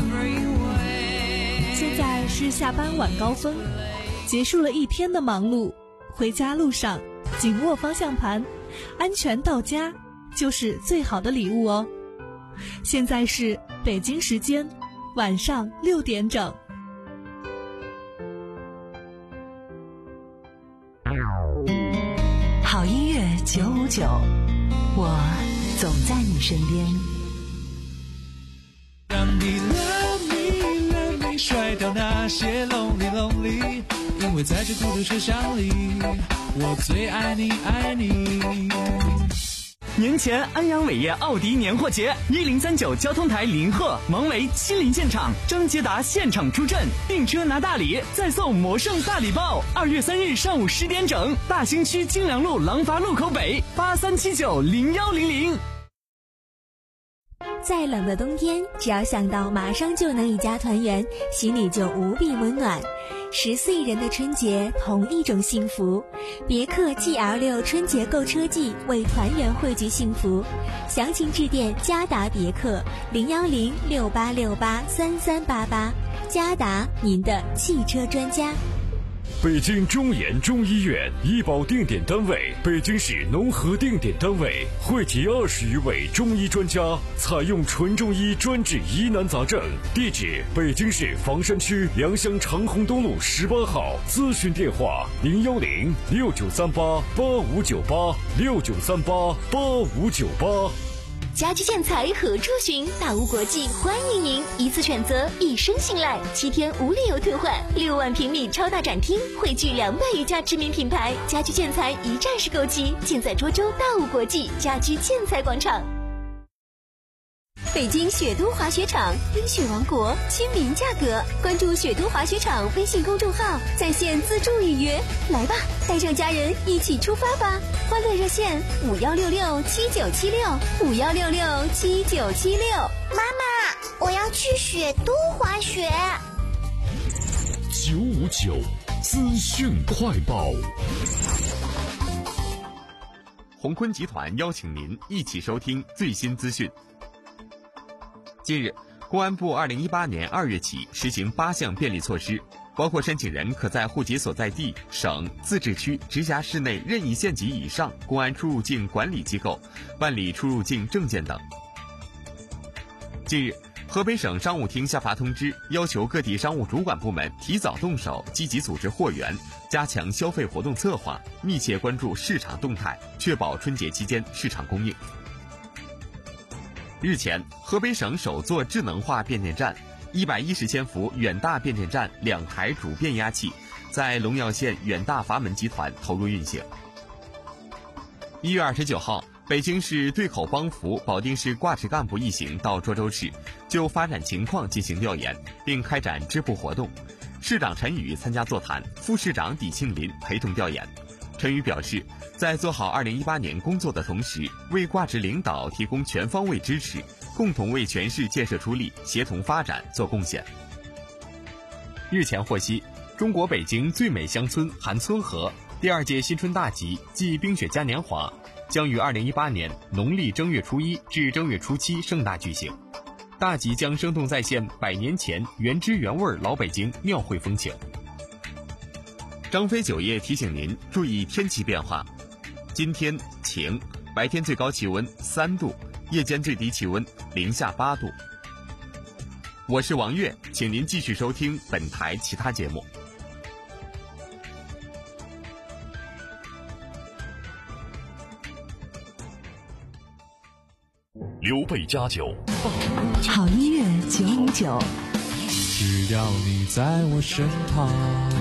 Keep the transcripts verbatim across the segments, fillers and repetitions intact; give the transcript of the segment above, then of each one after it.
现在是下班晚高峰，结束了一天的忙碌，回家路上紧握方向盘，安全到家就是最好的礼物哦。现在是北京时间晚上六点整。 好音乐九五九，我总在你身边。 让你 love me love me 甩掉那些 lonely lonely， 因为在这孤独车厢里，我最爱你爱你。 年前安阳伟业奥迪年货节，一零三九交通台林鹤、王维亲临现场，张捷达现场出阵，订车拿大礼，再送魔圣大礼包。二月三日上午十点整，大兴区金良路廊坊路口北八三七九零幺零零。 再冷的冬天，只要想到马上就能一家团圆，心里就无比温暖。十四亿人的春节，同一种幸福。别克 G L 六 春节购车季，为团圆汇聚幸福。详情致电嘉达别克零幺零六八六八三三八八，嘉达，您的汽车专家。 北京中研中医院医保定点单位，北京市农合定点单位，汇集二十余位中医专家，采用纯中医专治疑难杂症。地址：北京市房山区良乡长虹东路十八号。咨询电话：零幺零六九三八八五九八六九三八八五九八。 家居建材何处寻？大屋国际欢迎您，一次选择，一生信赖，七天无理由退换，六万平米超大展厅，汇聚两百余家知名品牌，家居建材一站式购齐，尽在涿州大屋国际家居建材广场。北京雪都滑雪场，冰雪王国，亲民价格。关注雪都滑雪场微信公众号，在线自助预约。来吧，带上家人一起出发吧！欢乐热线五幺六六七九七六五幺六六七九七六。 妈妈，我要去雪都滑雪。 九五九资讯快报。 鸿坤集团邀请您一起收听最新资讯。近日，公安部二零一八年二月起实行八项便利措施，包括申请人可在户籍所在地、省、自治区、直辖市内任意县级以上公安出入境管理机构办理出入境证件等。近日，河北省商务厅下发通知，要求各地商务主管部门提早动手，积极组织货源，加强消费活动策划，密切关注市场动态，确保春节期间市场供应。日前，河北省首座智能化变电站一百一十千伏远大变电站两台主变压器在龙耀县远大阀门集团投入运行。一月二十九号，北京市对口帮扶保定市挂职干部一行到涿州市，就发展情况进行调研，并开展支部活动。市长陈宇参加座谈，副市长李庆林陪同调研。陈宇表示，在做好二零一八年工作的同时，为挂职领导提供全方位支持，共同为全市建设出力、协同发展做贡献。日前获悉，中国北京最美乡村韩村河第二届新春大集暨冰雪嘉年华将于二零一八年农历正月初一至正月初七盛大举行。大集将生动再现百年前原汁原味老北京庙会风情。张飞酒业提醒您注意天气变化，今天晴，白天最高气温三度，夜间最低气温零下八度。我是王悦，请您继续收听本台其他节目。 刘备家酒， 好音乐九五九， 只要你在我身旁。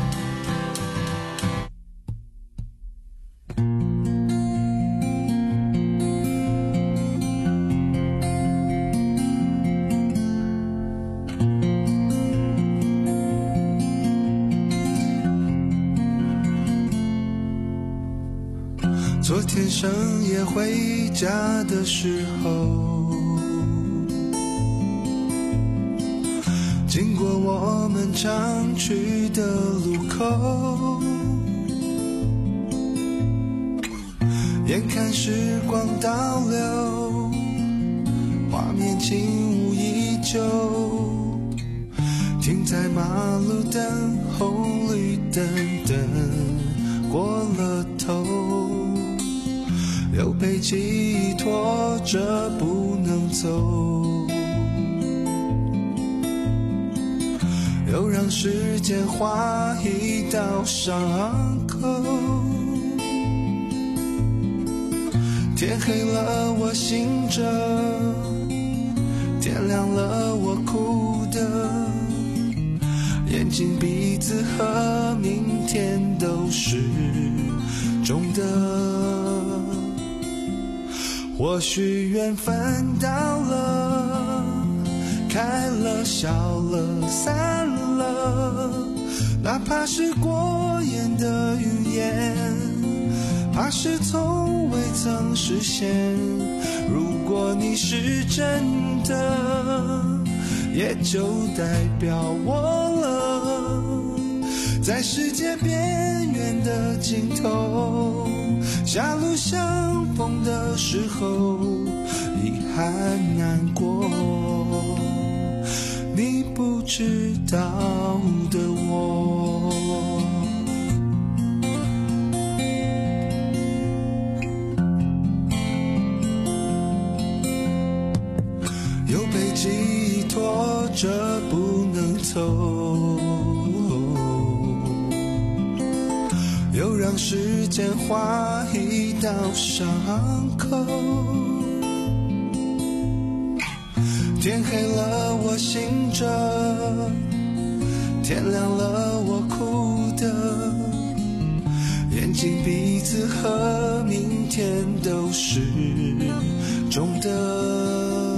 昨天深夜回家的时候，经过我们常去的路口，眼看时光倒流，画面轻舞依旧。 在马路等红绿灯，等过了头，又被寄托着不能走，又让时间划一道伤口。天黑了我醒着，天亮了我哭的，眼睛鼻子和明天都是肿的。或许缘分到了，开了笑了散了，哪怕是过眼的云烟，怕是从未曾实现。如果你是真的，也就代表我了，在世界边缘的尽头，狭路相逢的时候，遗憾难过，你不知道的我。又被寄托着不能走，又让时间划一道伤口。天黑了我醒着，天亮了我哭的，眼睛鼻子和明天都是肿的。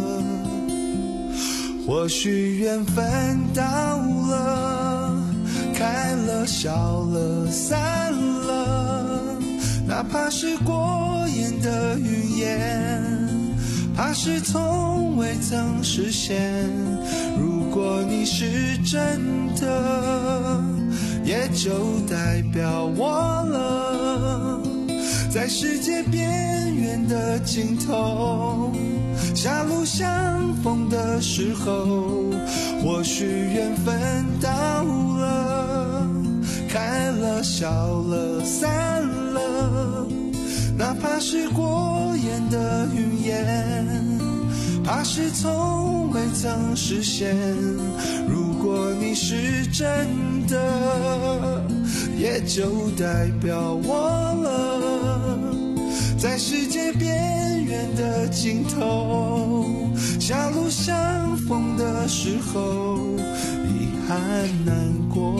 或许缘分到了，开了笑了散了，哪怕是过眼的云烟，怕是从未曾实现。如果你是真的，也就代表我了，在世界边缘的尽头，狭路相逢的时候，或许缘分到了，开了笑了散了，哪怕是过眼的云烟，怕是从未曾实现。如果你是真的，也就代表我了，在世界边缘的尽头，狭路相逢的时候，遗憾难过，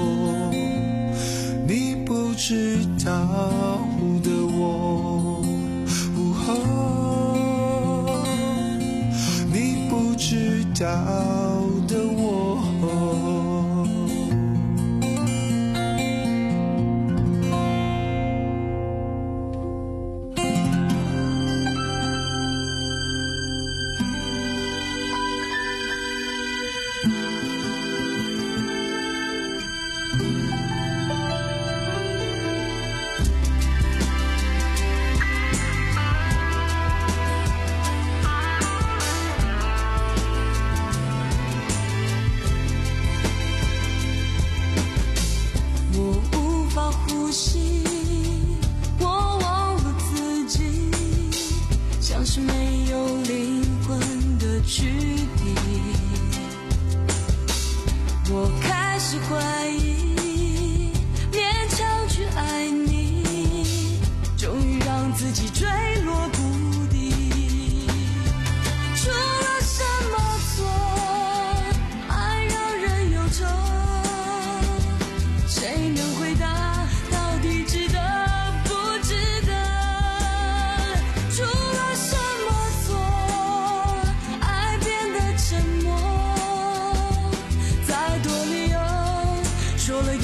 你不知道的我，哦，你不知道的我。 说了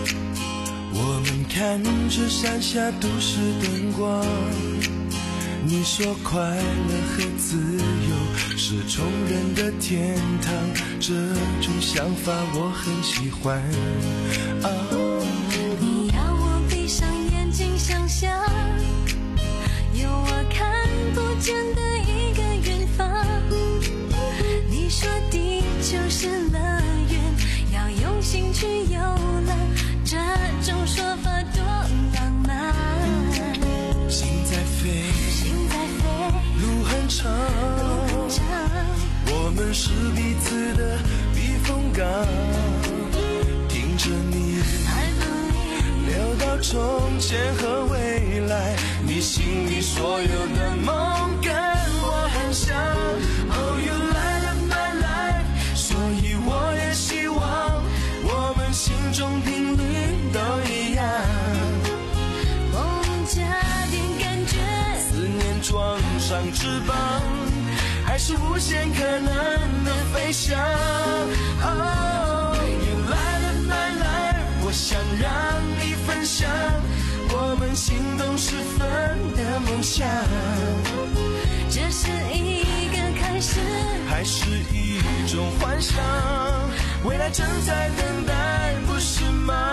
我们看着山下都市灯光，你说快乐和自由是穷人的天堂，这种想法我很喜欢。哦， 你要我闭上眼睛想象，有我看不见的一个远方。你说地球是乐园，要用心去游览，这种说法多浪漫。 心在飞， 心在飞， 路很长， 路很长， 我们是彼此的避风港。听着你聊到从前和未来，你心里所有的梦跟我很像。Oh, you light up my life， 所以我也希望我们心中频率都一样。 梦加点感觉， 思念装上翅膀，还是无限可能的飞翔。Oh, you light up my life， 我想让你分享我们心动时分的梦想。 这是一个开始， 还是一种幻想？未来正在等待，不是吗？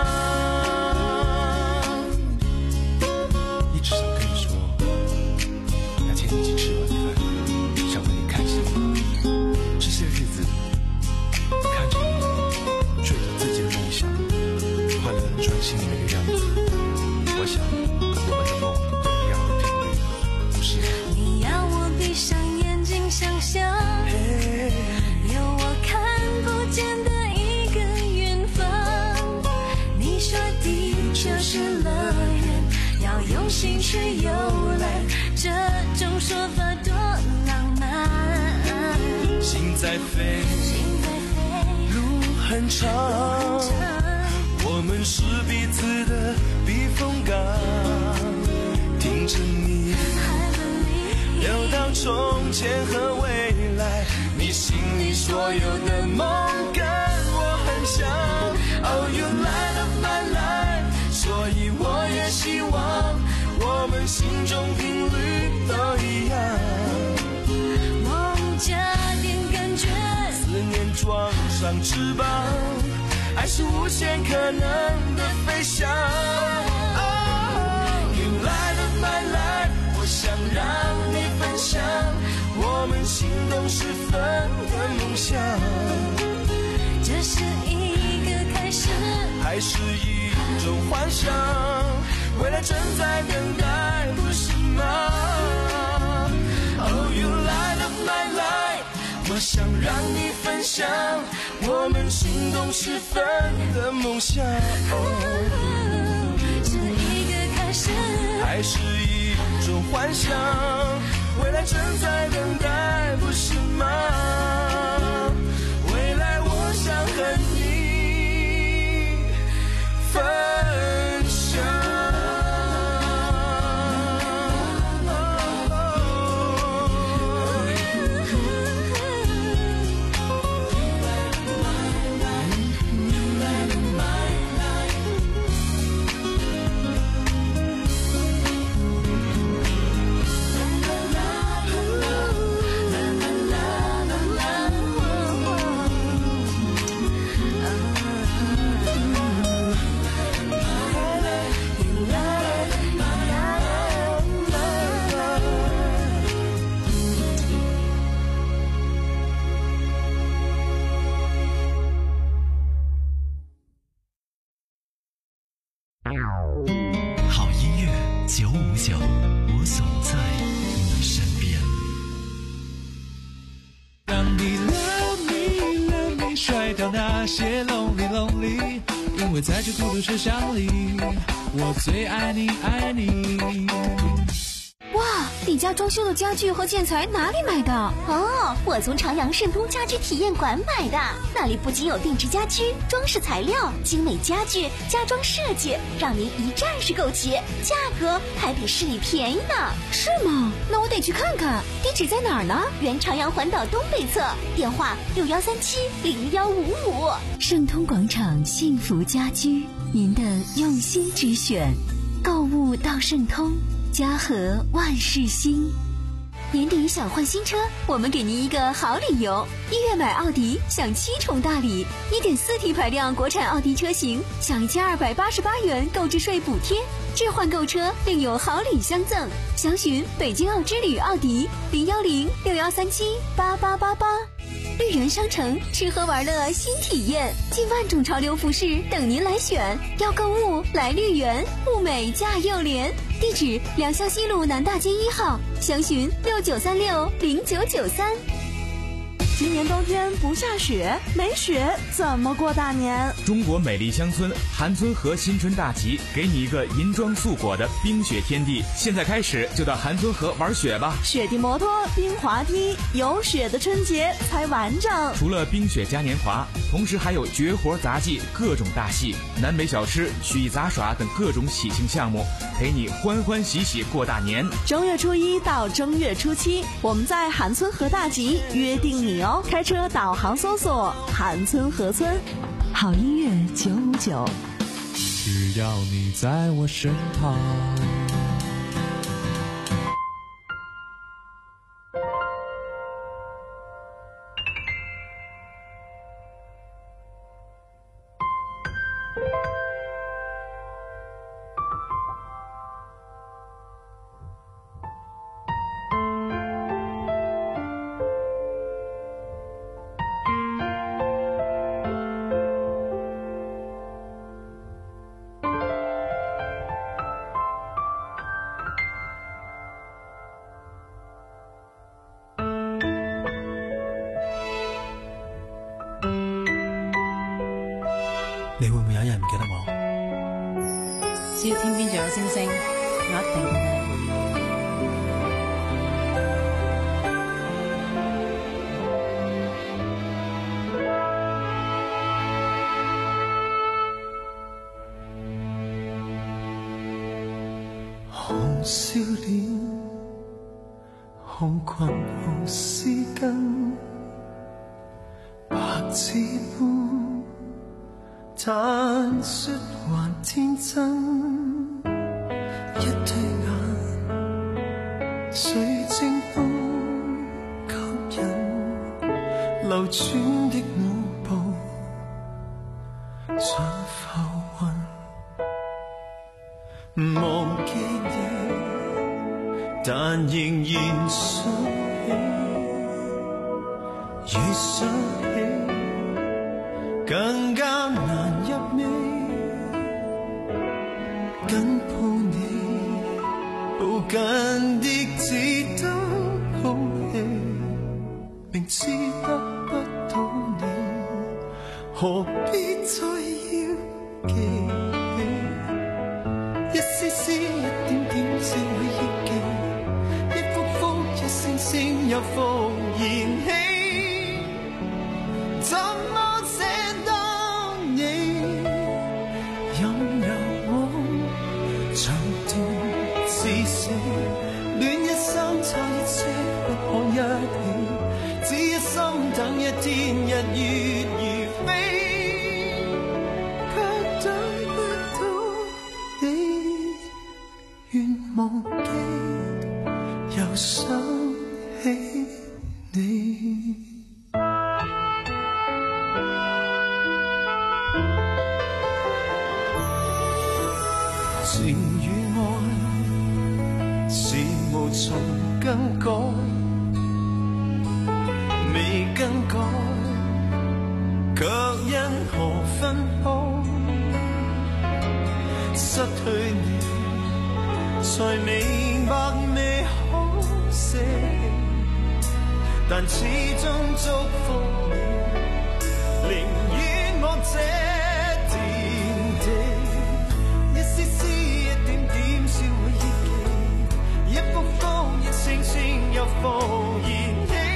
一直想跟你说，要牵你一起吃晚饭，想为你开心。这些日子，看着你追着自己的梦想，快乐地转心里面的样子，我想我们的梦都一样的频率，不是吗？ 你要我闭上眼睛想象，有我看不见的一个远方。你说地球是乐园，要用心去游览，这种说法多浪漫。 心在飞， 心在飞， 路很长，我们是彼此的避风港。听着你聊到从前和未来，你心里所有的梦跟我很像。Oh, you light up my life， 所以我也希望我们心中频率都一样。 梦加点感觉， 思念装上翅膀，爱是无限可能的飞翔。Oh, you light up my life， 我想让你分享我们心动时分的梦想。 这是一个开始， 还是一种幻想？未来正在等待，不是吗？ Oh, you light up my life， 我想让你分享我们心动时分的梦想。 是一个开始， 还是一种幻想？未来正在等待，不是吗？未来我想和你分享。 好音乐九五九，我总在你身边。 让你 love me love me 甩掉那些 lonely lonely， 因为在这孤独车厢里，我最爱你爱你。 哇，你家装修的家具和建材哪里买的？ 哦，我从朝阳盛通家居体验馆买的，那里不仅有定制家居、装饰材料、精美家具、家装设计，让您一站式购齐，价格还比市里便宜呢。 是吗？那我得去看看，地址在哪儿呢？ 原朝阳环岛东北侧，电话六幺三七零幺五五。 盛通广场幸福家居您的用心之选，购物到顺通，嘉禾万事兴。 年底想换新车，我们给您一个好理由。一月买奥迪享七重大礼， 一点四 T 排量国产奥迪车型享一千二百八十八元购置税补贴，置换购车另有好礼相赠。详询北京奥之旅奥迪零幺零六幺三七八八八八。绿园商城，吃喝玩乐新体验，近万种潮流服饰等您来选。要购物来绿园，物美价又廉。地址：良乡西路南大街一号，详询六九三六零九九三。 今年冬天不下雪，没雪怎么过大年？ 中国美丽乡村韩村河新春大集，给你一个银装素裹的冰雪天地。现在开始就到韩村河玩雪吧！ 雪地摩托、冰滑梯，有雪的春节才完整。 除了冰雪嘉年华，同时还有绝活杂技、各种大戏、南北小吃、曲艺杂耍等各种喜庆项目，陪你欢欢喜喜过大年。 正月初一到正月初七，我们在韩村河大集约定你哦。开车导航搜索韩村河村。 好音乐九五九， 只要你在我身旁。 你會唔會有一日唔記得我？ 只要天邊仲有星星，我一定記得你。 紅笑臉，紅裙紅絲巾，白紙般坦率還天真，一對眼水晶般吸引，流轉的舞步像浮雲，忘記你，但仍然想起，越想起更加難入味，緊抱你，抱緊的只得好氣，明知得不到你，何必再要記起？一絲絲一點點只會憶記，一幅幅一聲聲又復燃起。等一天日月如飛，卻等不到你，願忘記又想起你。情與愛是無從更改，未更改，卻因何分開？失去你，才明白未可捨棄，但始終祝福你，寧願我這點滴，一絲絲一點點燒毀憶記，一幅幅一聲聲又復燃起。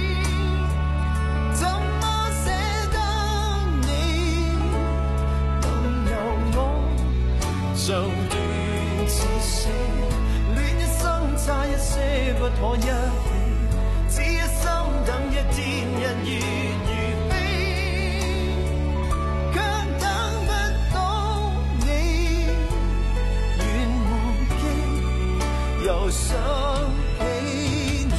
像斷似死，戀一生差一些不可一起，只一心等一天日月如飛，卻等不到又想起你，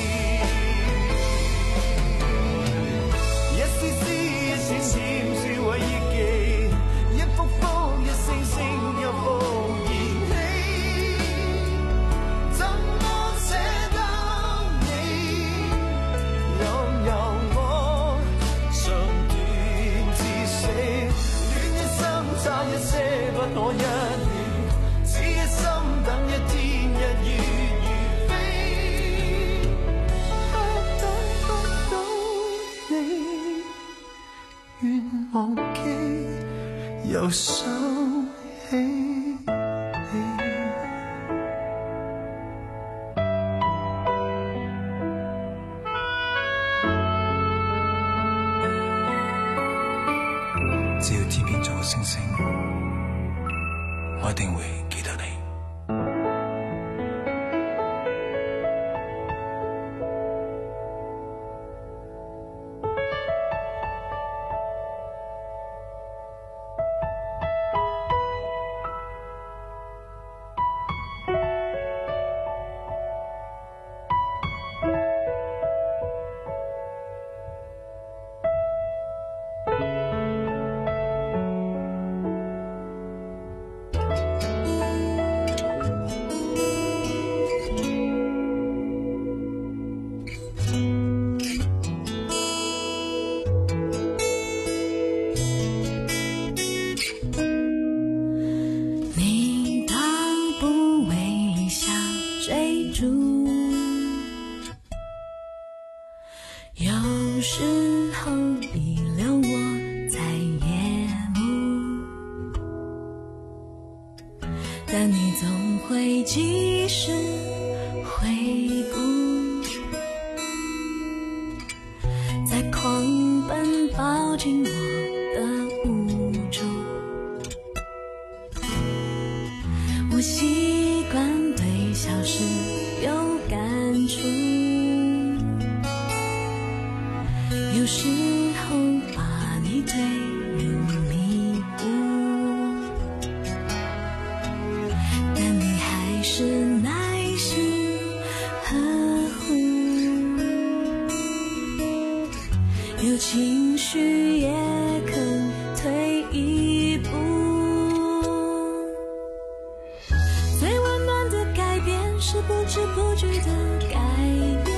一絲絲一閃閃燒毀憶記，一幅幅一聲聲又復燃起，怎麼捨得你，任由我長斷至死，戀一生差一些不可一念，只一心等一天日月如飛，不等不到你，願忘記又想起你。 只要天邊仲有星星，我一定會記得你。 有时候遗留我在夜幕，但你总会及时回顾，在狂奔抱紧我的无助，我习惯对小事有感触，有时候把你推入迷雾，但你还是耐心呵护，有情绪也肯退一步，最温暖的改变是不知不觉的改变，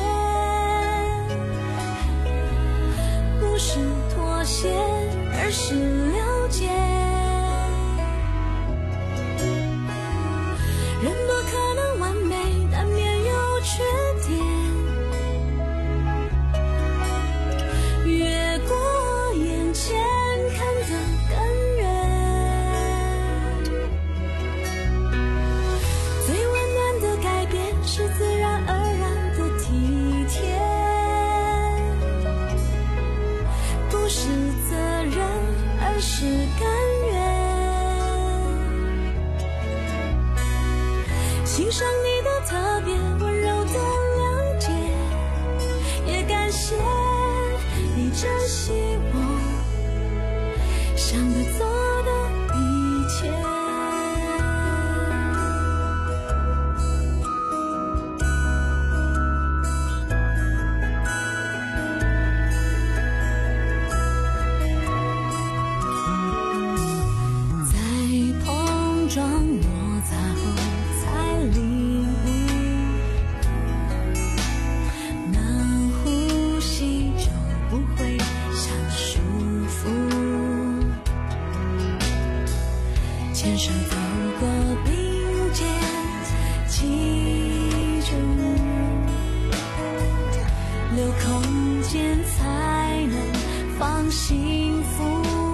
不是妥协，而是了解。人不可能完美，难免有缺点，越过眼前看得更远。最温暖的改变是自然而然的体贴，不是责任，而是甘愿。欣赏你的特别，温柔的谅解，也感谢你珍惜我想的做的一切。撞摩擦后才领悟，能呼吸就不会想束缚，牵手走过并肩记住，留空间才能放幸福。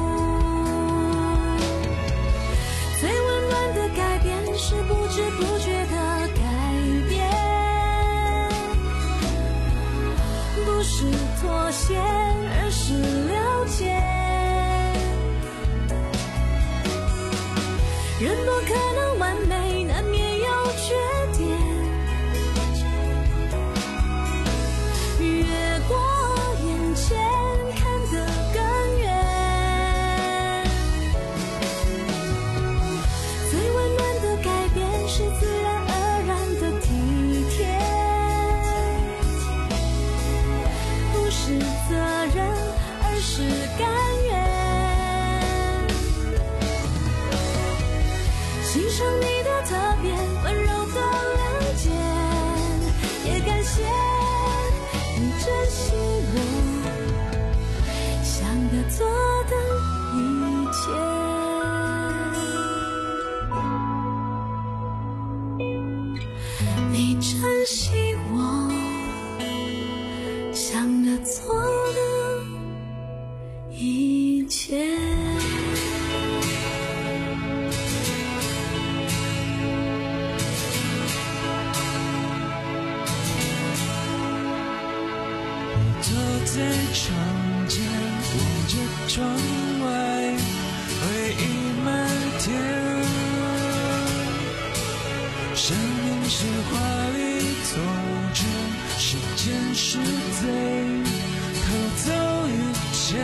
是不知不觉的改变，不是妥协，而是了解。人不可能完美，难免有缺点，越过眼前看得更远。最温暖的改变是自然而然的体欣赏你的特别，温柔的了解，也感谢你珍惜我想的做的一切。你珍惜我想的做的一切。 坐在窗前望着窗外，回忆满天。生命是华丽错觉，时间是贼，偷走一切。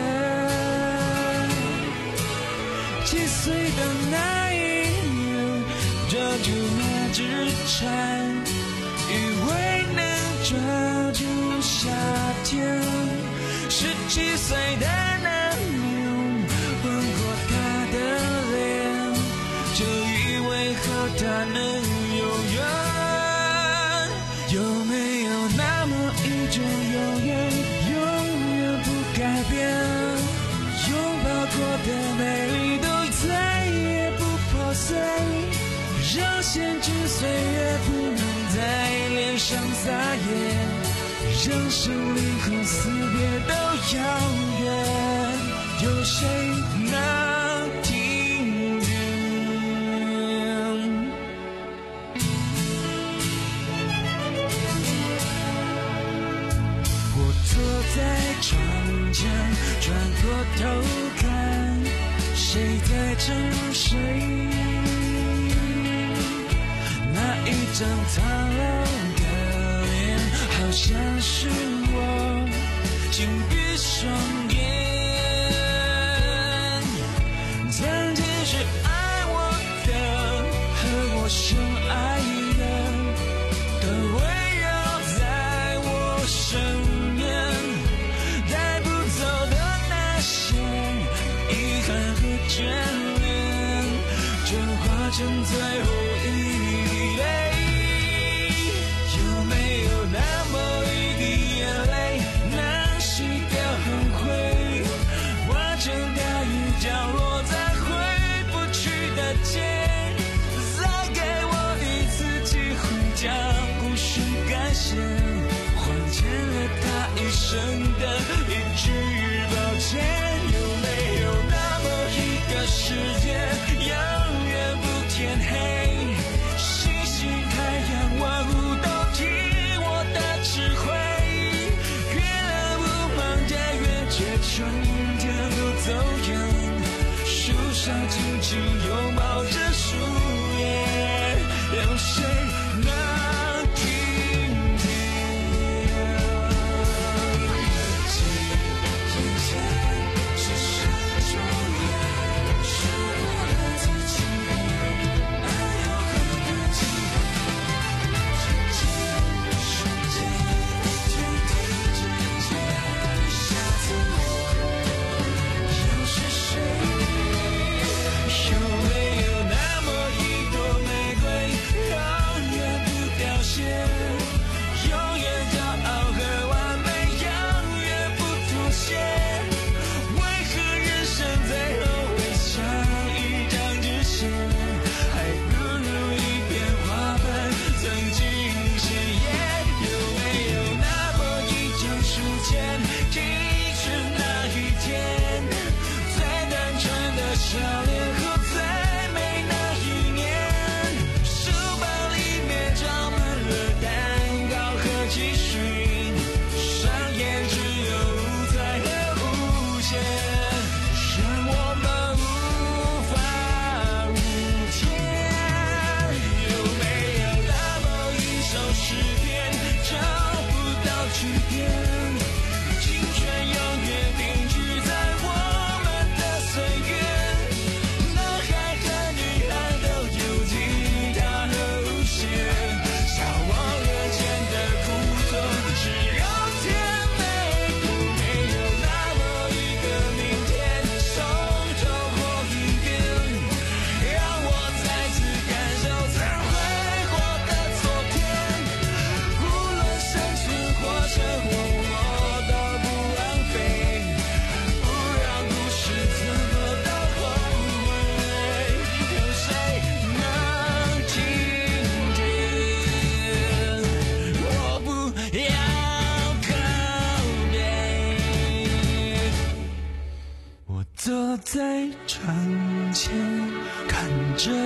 七岁的那一年，抓住那只蝉，以为能抓住夏天。十七岁的那年，吻过他的脸，就以为和他能永远。有没有那么一种永远，永远不改变？拥抱过的美丽都再也不破碎，让限制岁月不能在脸上撒野，让生离和死别都遥远，有谁能听见？我坐在窗前，转过头看，谁在沉睡？那一张苍老的脸，好像是我，紧闭双眼。曾经是爱我的，和我相爱的，都围绕在我身边。带不走的那些遗憾和眷恋，就化成最后一滴泪。有没有那么一滴眼泪，能洗掉后悔，化成大雨降落在回不去的街？再给我一次机会，将故事改写，还欠了他一生的一句抱歉。有没有那么一个世界，永远不天黑，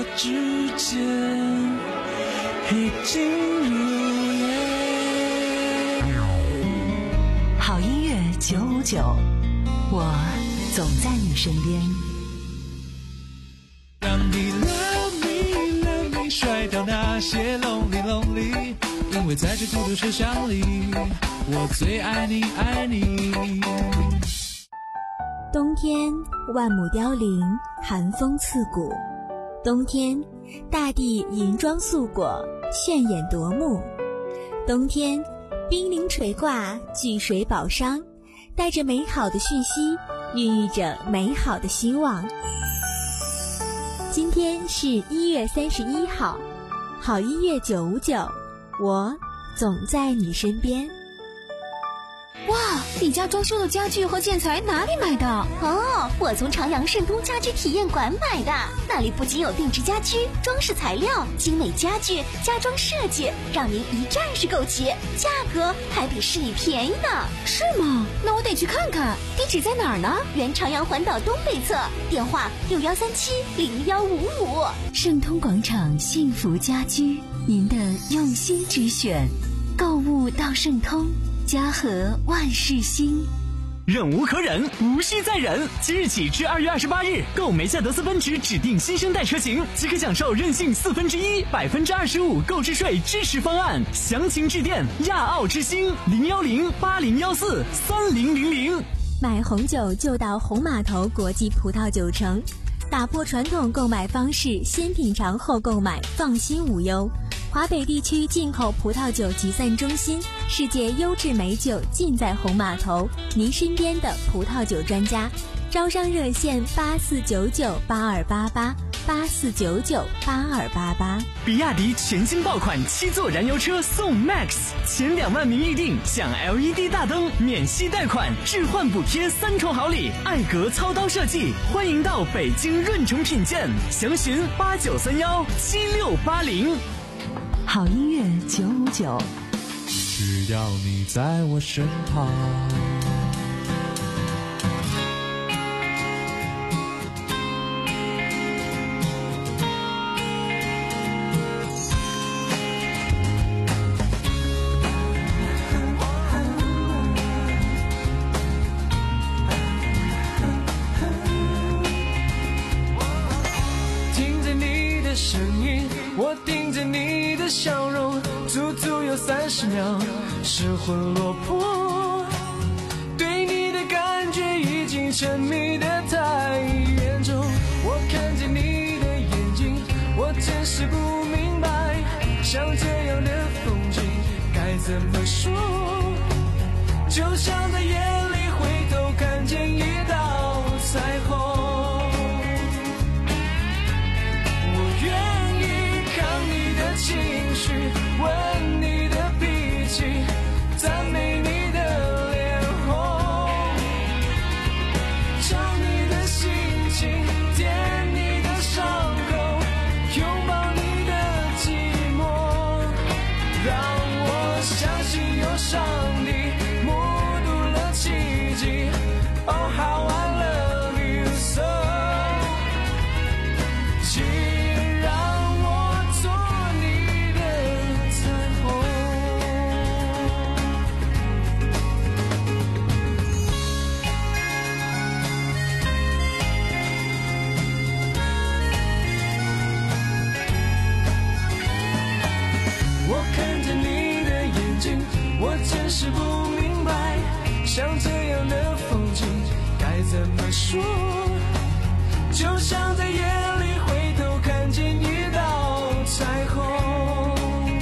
之间已经入夜。 好音乐九五九，我总在你身边。 让你 love me love me 甩掉那些 lonely lonely， 因为在这孤独车厢里，我最爱你爱你。 冬天万亩凋零，寒风刺骨。冬天大地银装素裹，炫眼夺目。冬天冰凌垂挂，巨水宝商，带着美好的讯息，孕育着美好的希望。今天是一月三十一号，好音乐九五九，我总在你身边。 哇，你家装修的家具和建材哪里买的？ 哦，我从长阳盛通家居体验馆买的。那里不仅有定制家居、装饰材料、精美家具、家装设计，让您一站式购齐，价格还比市里便宜呢。 是吗？那我得去看看。地址在哪儿呢？ 原长阳环岛东北侧，电话六幺三七零幺五五。 盛通广场幸福家居，您的用心之选，购物到盛通。家和万事兴， 忍无可忍，无需再忍。即日起至二月二十八日，购梅赛德斯奔驰指定新生代车型，即可享受任性四分之一、百分之二十五购置税支持方案。详情致电亚奥之星零幺零八零幺四三零零零。 买红酒就到红码头国际葡萄酒城，打破传统购买方式，先品尝后购买，放心无忧。华北地区进口葡萄酒集散中心，世界优质美酒尽在红码头，您身边的葡萄酒专家。招商热线八四九九八二八八八四九九八二八八。 比亚迪全新爆款七座燃油车送 Max， 前两万名预定享 L E D 大灯、免息贷款、置换补贴三重好礼，艾格操刀设计，欢迎到北京润城品鉴，详询八九三幺七六八零。 好音乐九五九， 只要你在我身旁。听着你的声音，我盯着你的笑容，足足有三十秒，失魂落魄。对你的感觉已经沉迷得太严重，我看见你的眼睛，我真是不明白，像这样的风景该怎么说？就像在夜里回头看见一道彩虹。情绪，闻你的脾气，赞美你的脸红，找你的心情，舔你的伤口，拥抱你的寂寞，让我相信有上帝目睹了奇迹。Oh how I love you so。我真是不明白，像这样的风景该怎么说？就像在夜里回头看见一道彩虹，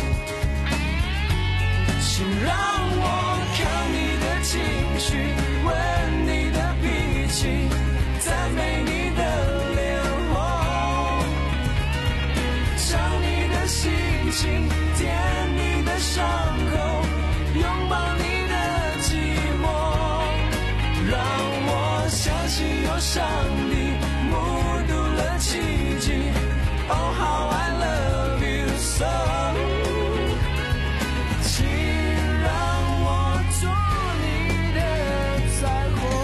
请让我看你的情绪，闻你的脾气，赞美你的脸红，找你的心情，舔你的伤口，拥抱你的寂寞，让我相信有上帝目睹了奇迹。Oh how I love you so。 请让我做你的彩虹。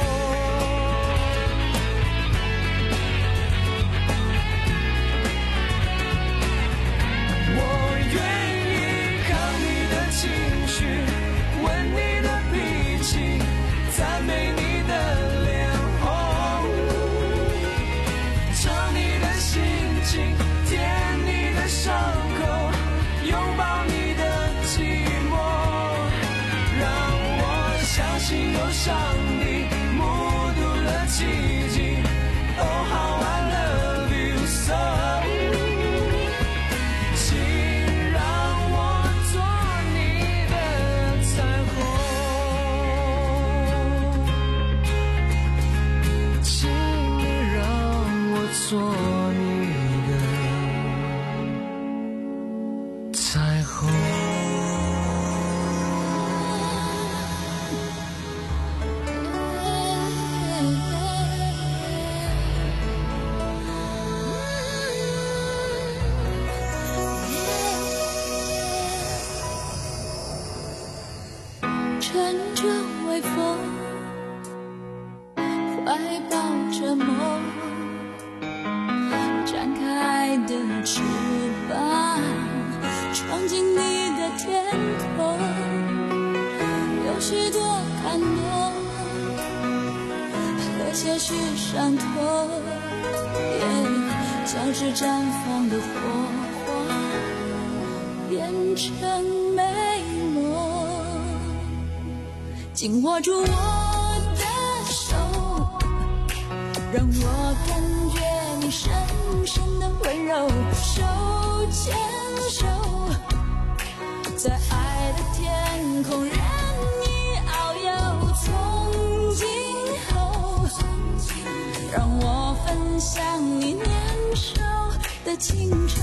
彩虹。 乘着微风，怀抱着梦，展开爱的翅膀，闯进你的天空。有许多感动和些许伤痛，交织绽放的火花变成美梦。紧握住我的手，让我感觉你深深的温柔，手牵手，在爱的天空任你遨游。从今后，让我分享你年少的清澈，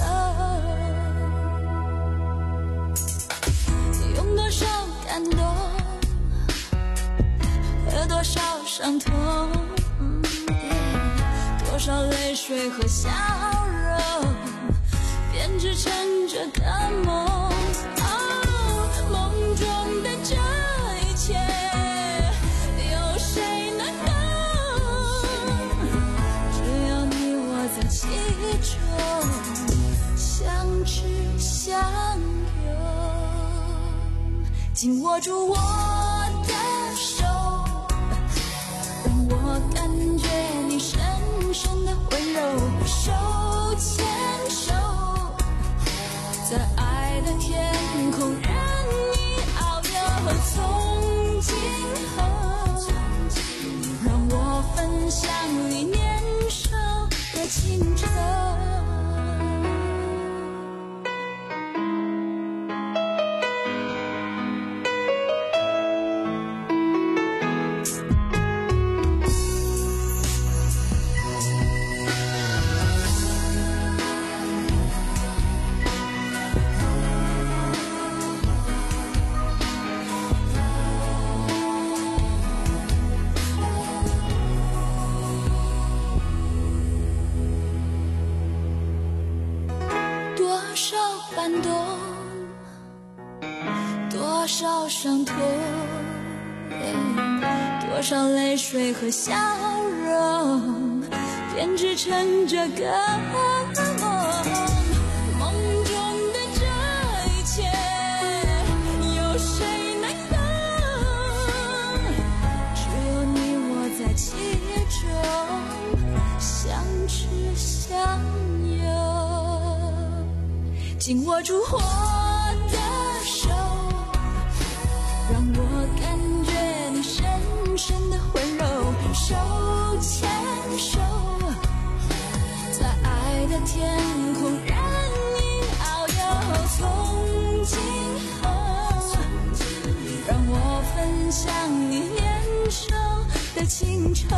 用多少感动和多少伤痛，多少泪水和笑容，编织成这个梦。哦，梦中的这一切，有谁能懂？只要你我在其中，相知相拥，紧握住我的手，我感觉你深深的温柔，手牵手，在爱的天空任你遨游。从今后，让我分享你年少的清澈。感动，多少伤痛，多少泪水和笑容，编织成这个梦。梦中的这一切，有谁能懂？只有你我在其中，相知相拥，紧握住我的手，让我感觉你深深的温柔，手牵手，在爱的天空任你遨游。从今后，让我分享你年少的清澈。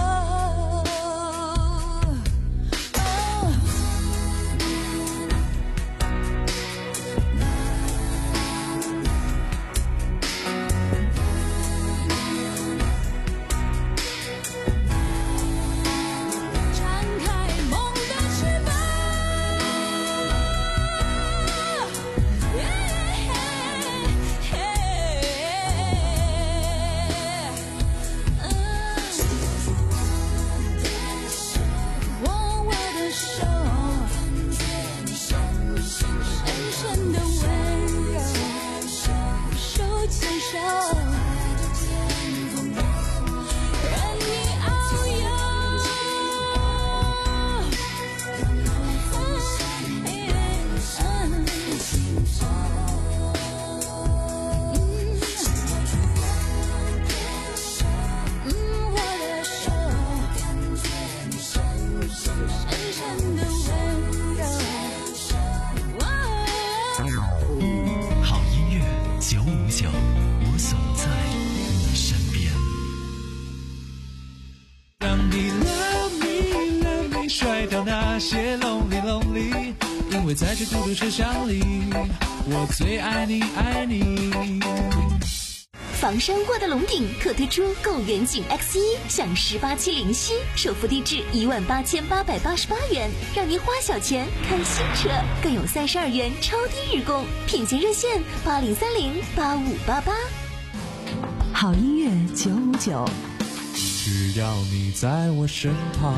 因为在这孤独车厢里，我最爱你爱你。 房山沃德龙顶特推出购远景 X 一 享十八期零息，首付低至一万八千八百八十八元，让您花小钱看新车，更有三十二元超低日供，品鉴热线八零三零八五八八。 好音乐九五九， 只要你在我身旁。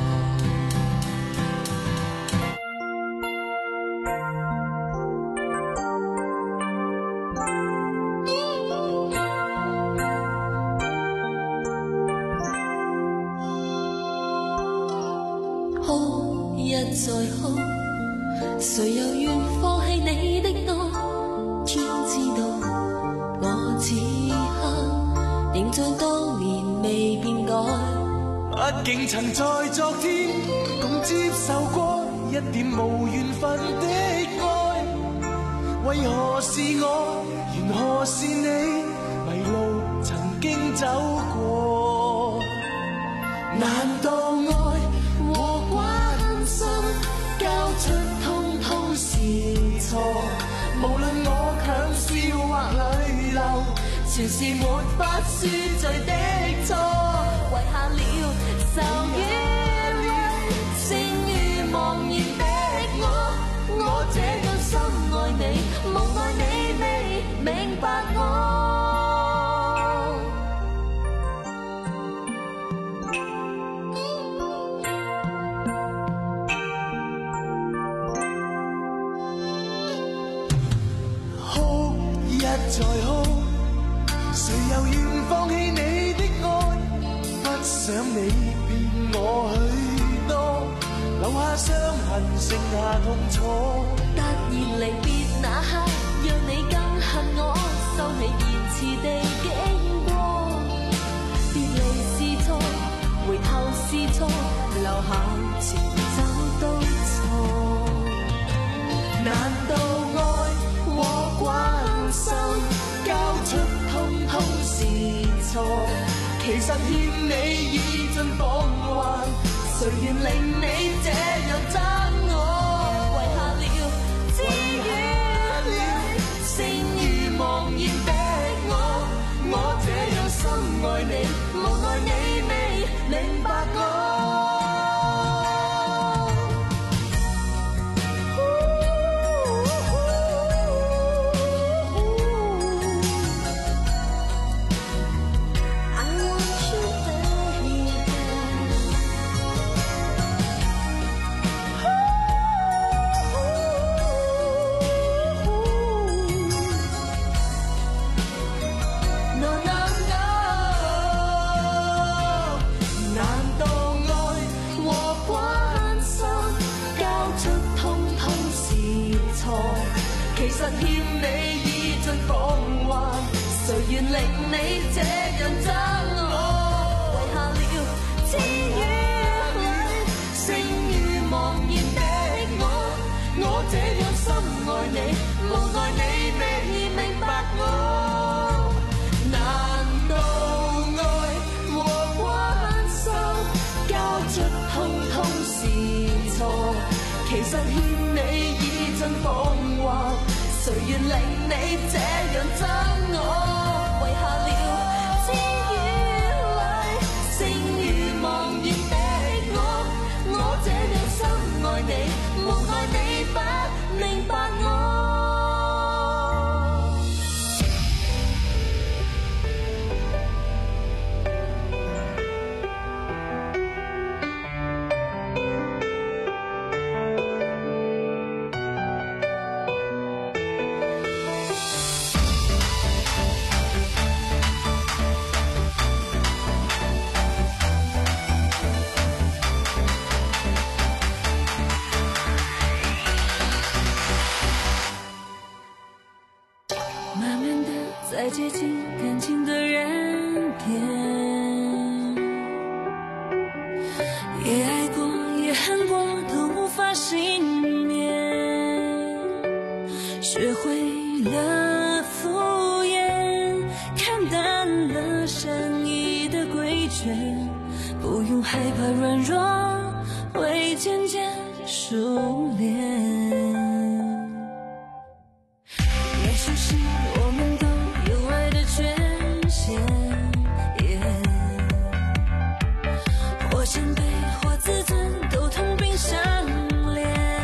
哭一再哭，誰又願放棄你的愛？天知道我此刻仍像當年未變改。 畢竟曾在昨天共接受過一點無緣分的愛，為何是我，緣何是你，迷路曾經走過？難道愛和關心交出通通是錯？無論我強笑或淚流，全是沒法恕罪的錯。 遺下了愁與淚，剩餘茫然的我，我這樣深愛你，無奈你未明白我。 再哭，誰又願放棄你的愛？不想你騙我許多，留下傷痕，剩下痛楚。 突然離別那刻，讓你更恨我，收起言辭地經過。別離是錯，回頭是錯，留下前走都錯。 難道愛和關心交出通通是錯？其實欠你已盡放還，誰願令你這樣憎我？ 遺下了知與淚，剩餘茫然的我，我這樣深愛你，無奈你未明白我。其實欠你已盡放還，誰願令你這樣憎我？遺下了知與淚，剩餘茫然的我，我這樣深愛你，無奈你未明白我。難道愛和關心交出通通是錯？其實欠你已盡放還，誰願令你這樣憎我？遺下了知與淚，剩餘茫然的我，我這樣深愛你，無奈你不明白我。在接近感情的人点，也爱过也恨过都无法幸免，学会了敷衍，看淡了善意的规劝，不用害怕软弱会渐渐熟练。 是我们都有爱的缺陷， yeah 或谦卑或自尊都同病相怜，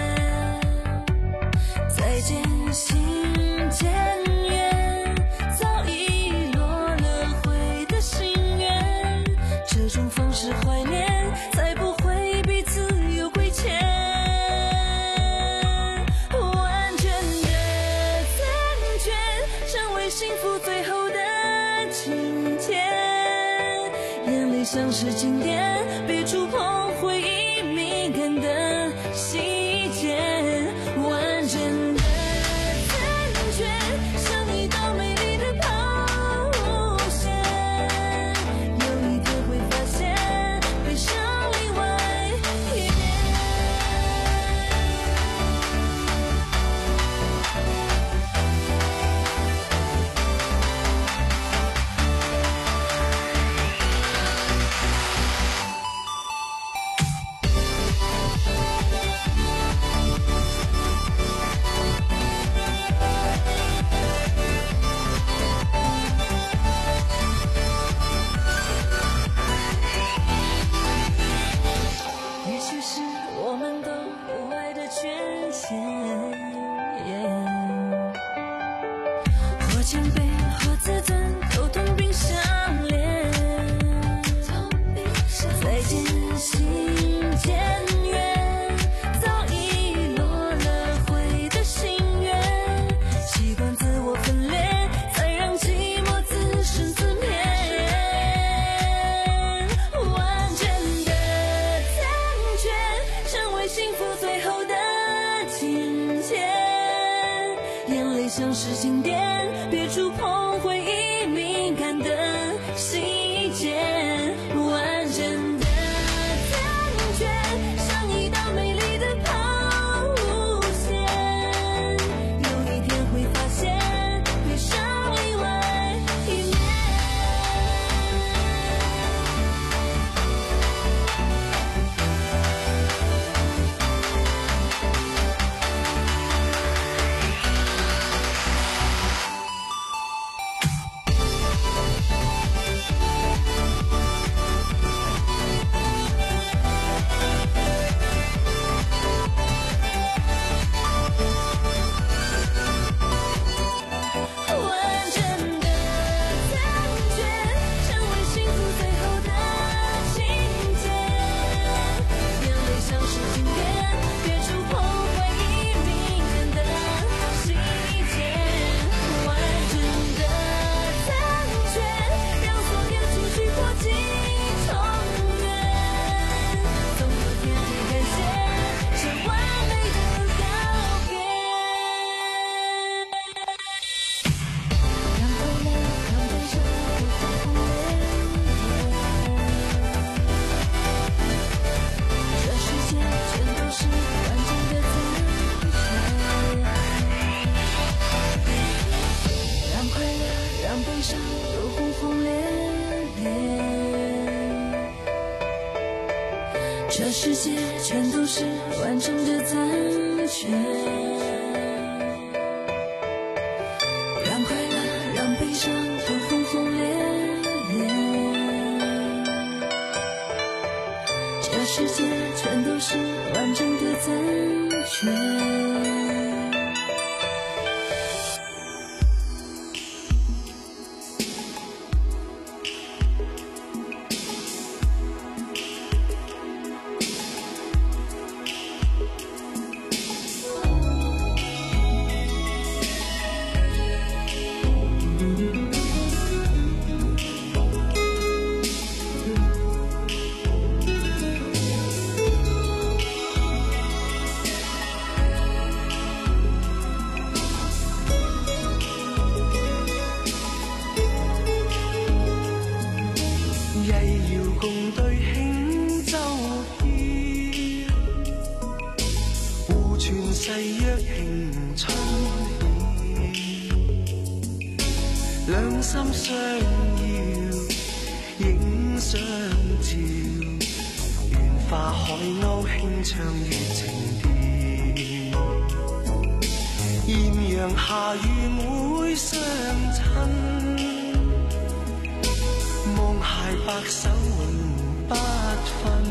再渐行渐远，早已落了灰的心愿，这种方式怀念才不会彼此有亏欠，完全的残缺成为幸福最后的情节，眼泪像是经典，别触碰回忆敏感的细节，完整的残缺像一道美丽的抛线，有一天会发现悲伤另外一面。也许是我们都有爱的缺陷， yeah 或谦卑或自尊都同病相怜，再渐行渐远，早已落了灰的心愿，习惯自我分裂，才让寂寞自生自灭，完全的残缺成为幸福最后的情节，眼泪像是经典，别触碰回忆敏感的细节，完整的残缺像一道美丽的抛线，有一天会发现悲伤另外一面。完整的残缺成为幸福最后的情节，眼泪像是经典，别触碰回忆敏感的细节，完整的残缺让所有情绪破镜重圆，总有天会感谢这完美的告别。让快乐，让悲伤都轰轰烈烈，这世界全都是完整的残缺，让快乐，让悲伤都轰轰烈烈，这世界全都是完整的残缺，让快乐，让悲伤都轰轰烈烈，这世界全都是完整的残缺。 兩心相要，影相照，願化海鷗輕唱月情調。豔陽下雨每會相襯，望鞋白首永不分，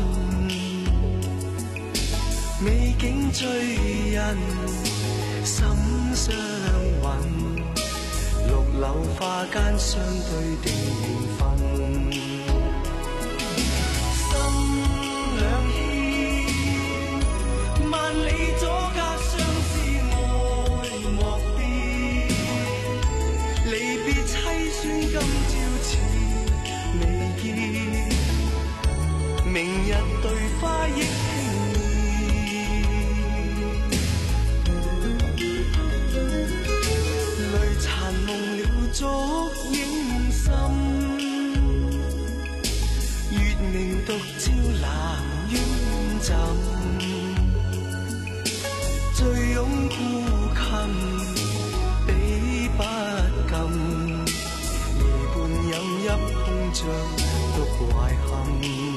美景醉人心相韻，綠柳花間相對的緣分，心兩牽，萬里阻隔相思愛莫變，離別凄酸今朝似未見，明日對花憶輕燭影深，月明獨照南淵浸，醉擁孤琴，比不禁，夜半飲泣碰着獨懷恨。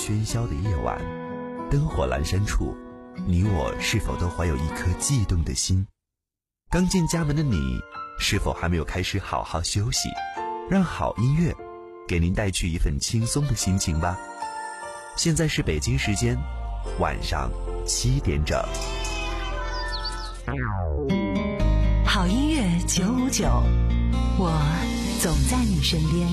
喧嚣的夜晚，灯火阑珊处，你我是否都怀有一颗悸动的心？刚进家门的你，是否还没有开始好好休息？让好音乐给您带去一份轻松的心情吧。现在是北京时间晚上七点整。 好音乐九五九，我总在你身边。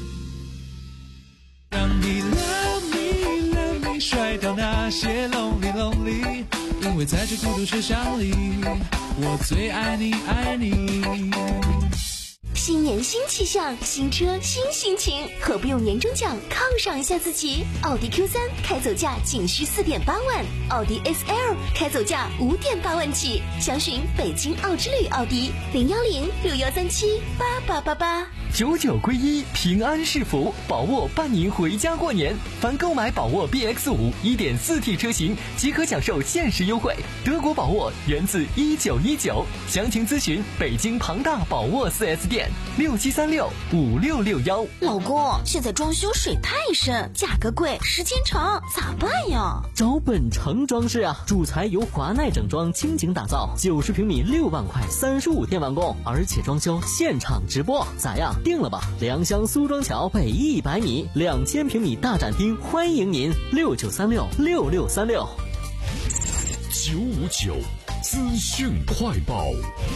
让你 love me love me 甩掉那些 lonely lonely， 因为在这孤独车厢里，我最爱你爱你。 新年新气象，新车新心情，何不用年终奖犒赏一下自己？奥迪 Q 三 开走价仅需四点八万，奥迪 S L 开走价五点八万起。详询北京奥之旅奥迪零幺零六幺三七八八八八。 九九归一，平安是福，宝沃伴您回家过年。凡购买宝沃 B X 五 一点四 T 车型，即可享受限时优惠。德国宝沃源自一九一九，详情咨询北京庞大宝沃 四 S 店六七三六五六六幺。 老公，现在装修水太深，价格贵，时间长，咋办呀？ 找本城装饰啊，主材由华奈整装倾情打造，九十平米六万块，三十五天完工，而且装修现场直播，咋样？定了吧！良乡苏庄桥北一百米，两千平米大展厅，欢迎您！六九三六六六三六。 九五九资讯快报。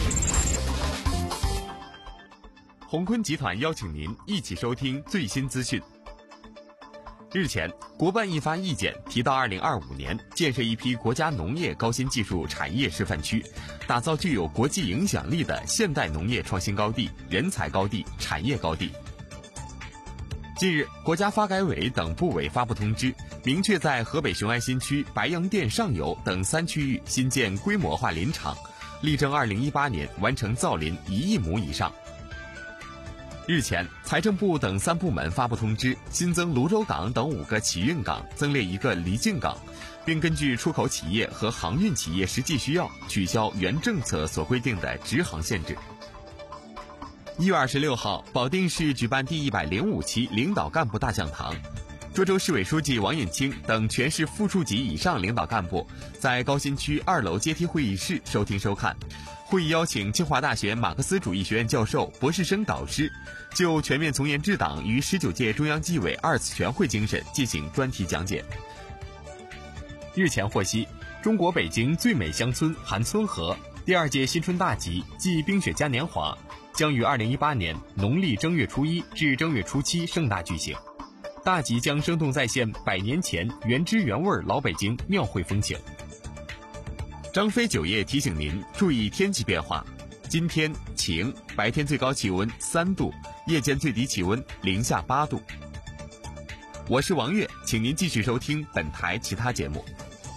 鸿坤集团邀请您一起收听最新资讯。日前，国办印发意见，提到二零二五年建设一批国家农业高新技术产业示范区，打造具有国际影响力的现代农业创新高地、人才高地、产业高地。近日，国家发改委等部委发布通知，明确在河北雄安新区白洋淀上游等三区域新建规模化林场，力争二零一八年完成造林一亿亩以上。日前，财政部等三部门发布通知，新增泸州港等五个启运港，增列一个离境港，并根据出口企业和航运企业实际需要，取消原政策所规定的直航限制。一月二十六号，保定市举办第一百零五期领导干部大讲堂，涿州市委书记王引清等全市副处级以上领导干部在高新区二楼阶梯会议室收听收看。会议邀请清华大学马克思主义学院教授、博士生导师就全面从严治党与十九届中央纪委二次全会精神进行专题讲解。日前获悉，中国北京最美乡村韩村河第二届新春大集暨冰雪嘉年华将于二零一八年农历正月初一至正月初七盛大举行。大集将生动再现百年前原汁原味老北京庙会风情。张飞酒业提醒您注意天气变化，今天晴，白天最高气温三度，夜间最低气温零下八度。我是王悦，请您继续收听本台其他节目。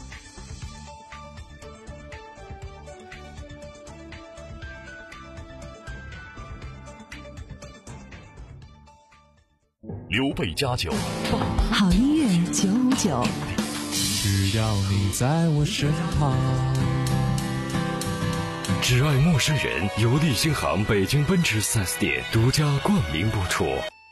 刘备家酒， 好音乐九五九。 只要你在我身旁。 只爱陌生人由立新行北京奔驰 四 S 店独家冠名播出。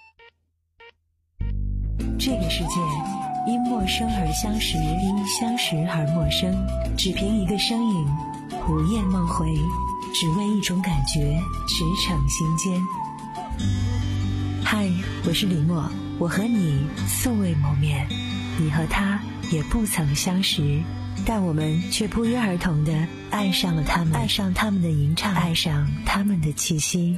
这个世界因陌生而相识，因相识而陌生，只凭一个声音，午夜梦回，只为一种感觉，驰骋心间。嗨，我是李默，我和你素未谋面，你和他也不曾相识，但我们却不约而同地爱上了他们，爱上他们的吟唱，爱上他们的气息。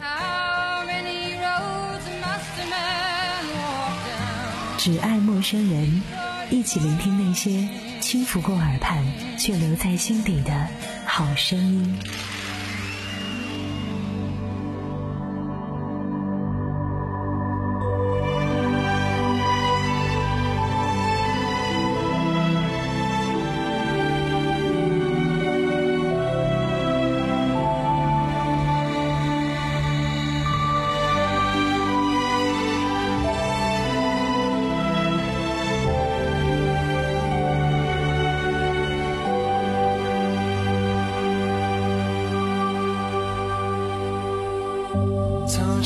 只爱陌生人，一起聆听那些轻拂过耳畔却留在心底的好声音。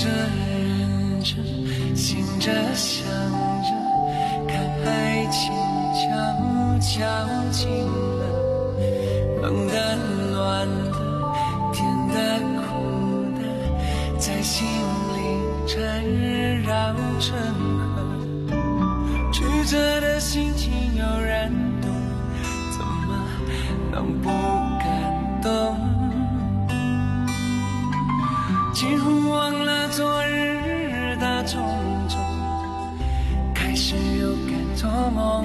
着、想着、看爱情。 悄悄进了，冷的暖的甜的苦的在心里缠绕成河，曲折的心情有人懂，怎么能不感动？几乎忘了昨日的种种，开始又该做梦。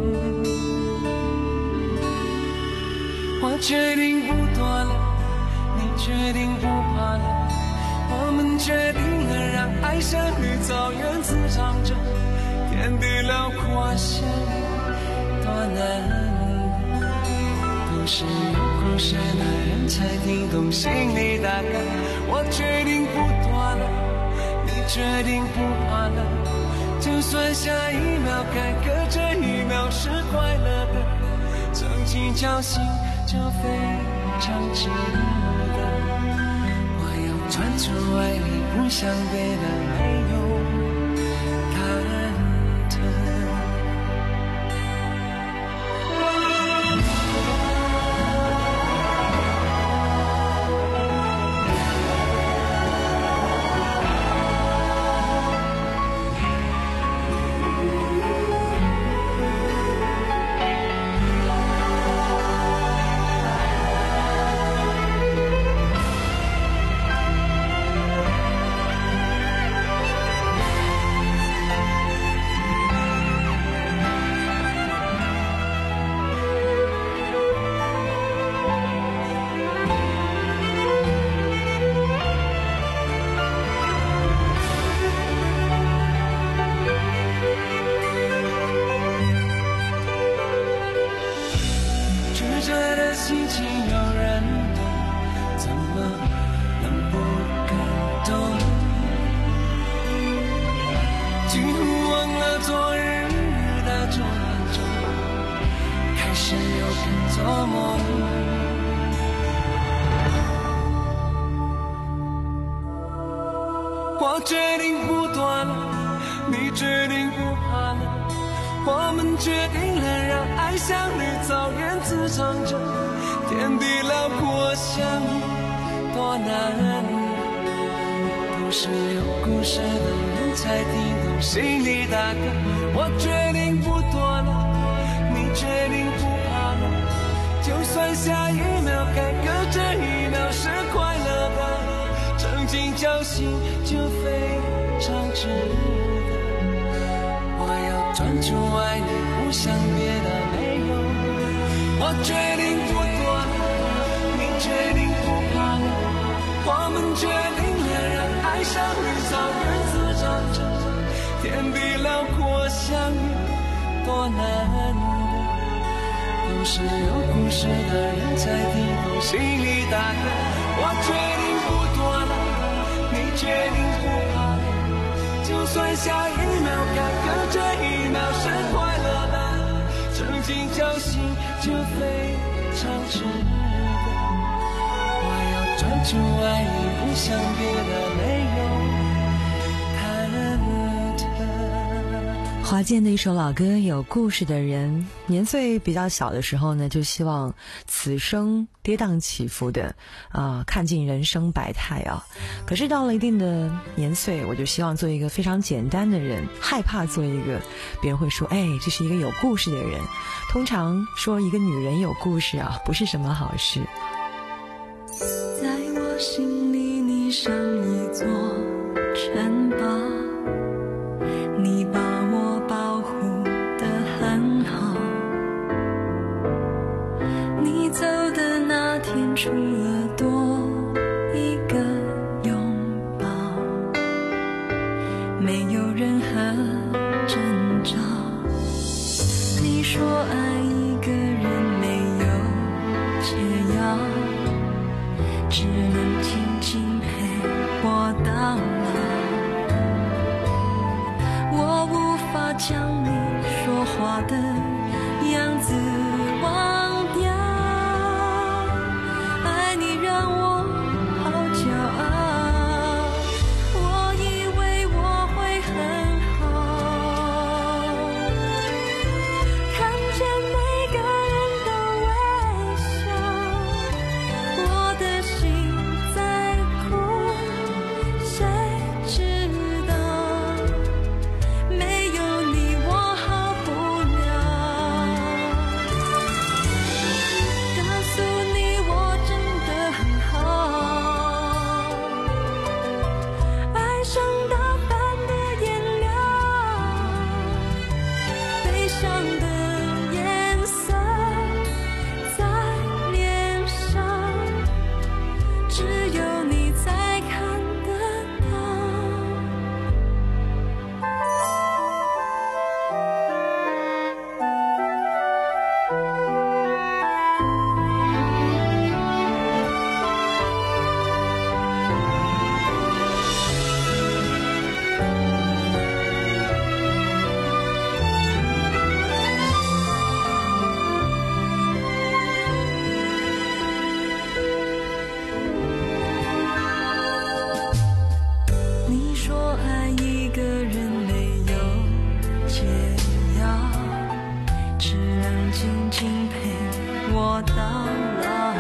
我决定不躲了，你决定不怕了，我们决定了让爱像绿草原滋长着，天地辽阔相遇多难。都是有故事的人才听懂心里大概。我决定不躲了，你决定不怕了，就算下一秒该隔这一秒是快乐的，曾经侥幸就非常值得。我要专注爱你，不想别的没有忐忑。心情有人懂，怎么能不感动？几乎忘了昨日的种种，开始又该做梦。我决定不躲了，你决定不怕了，我们决定了让爱像绿草原滋长着，天地辽阔相遇多难。都是有故事的人才听懂心里大概。我决定不躲了，你决定不怕了，就算下一秒该隔这一秒是快乐的，曾经侥幸就非常值得。我要专注爱你，不想别的没有。我决定不躲了，你决定不怕了，我们决定了让爱像绿草原滋长着，天地辽阔相遇多难得。都是有故事的人才听懂心里大概。我决定不躲了，你决定不怕了，就算下一秒该隔这一秒是快乐的，曾经侥幸就非常值得。我要专注爱你，不想别的没有忐忑。 华健的一首老歌《有故事的人》，年岁比较小的时候呢，就希望此生跌宕起伏的啊、呃，看尽人生百态啊。可是到了一定的年岁，我就希望做一个非常简单的人，害怕做一个别人会说，哎，这是一个有故事的人。通常说一个女人有故事啊，不是什么好事。 在我心里，你像一座城堡，你把我保护得很好。你走的那天，除了多一个拥抱，没有任何征兆。你说爱一个人没有解药，只能静静陪我到老。我无法将你说话的样子忘掉，爱你让我好骄傲，我以为我会很好，看着你说爱一个人没有解药，只能静静陪我到老。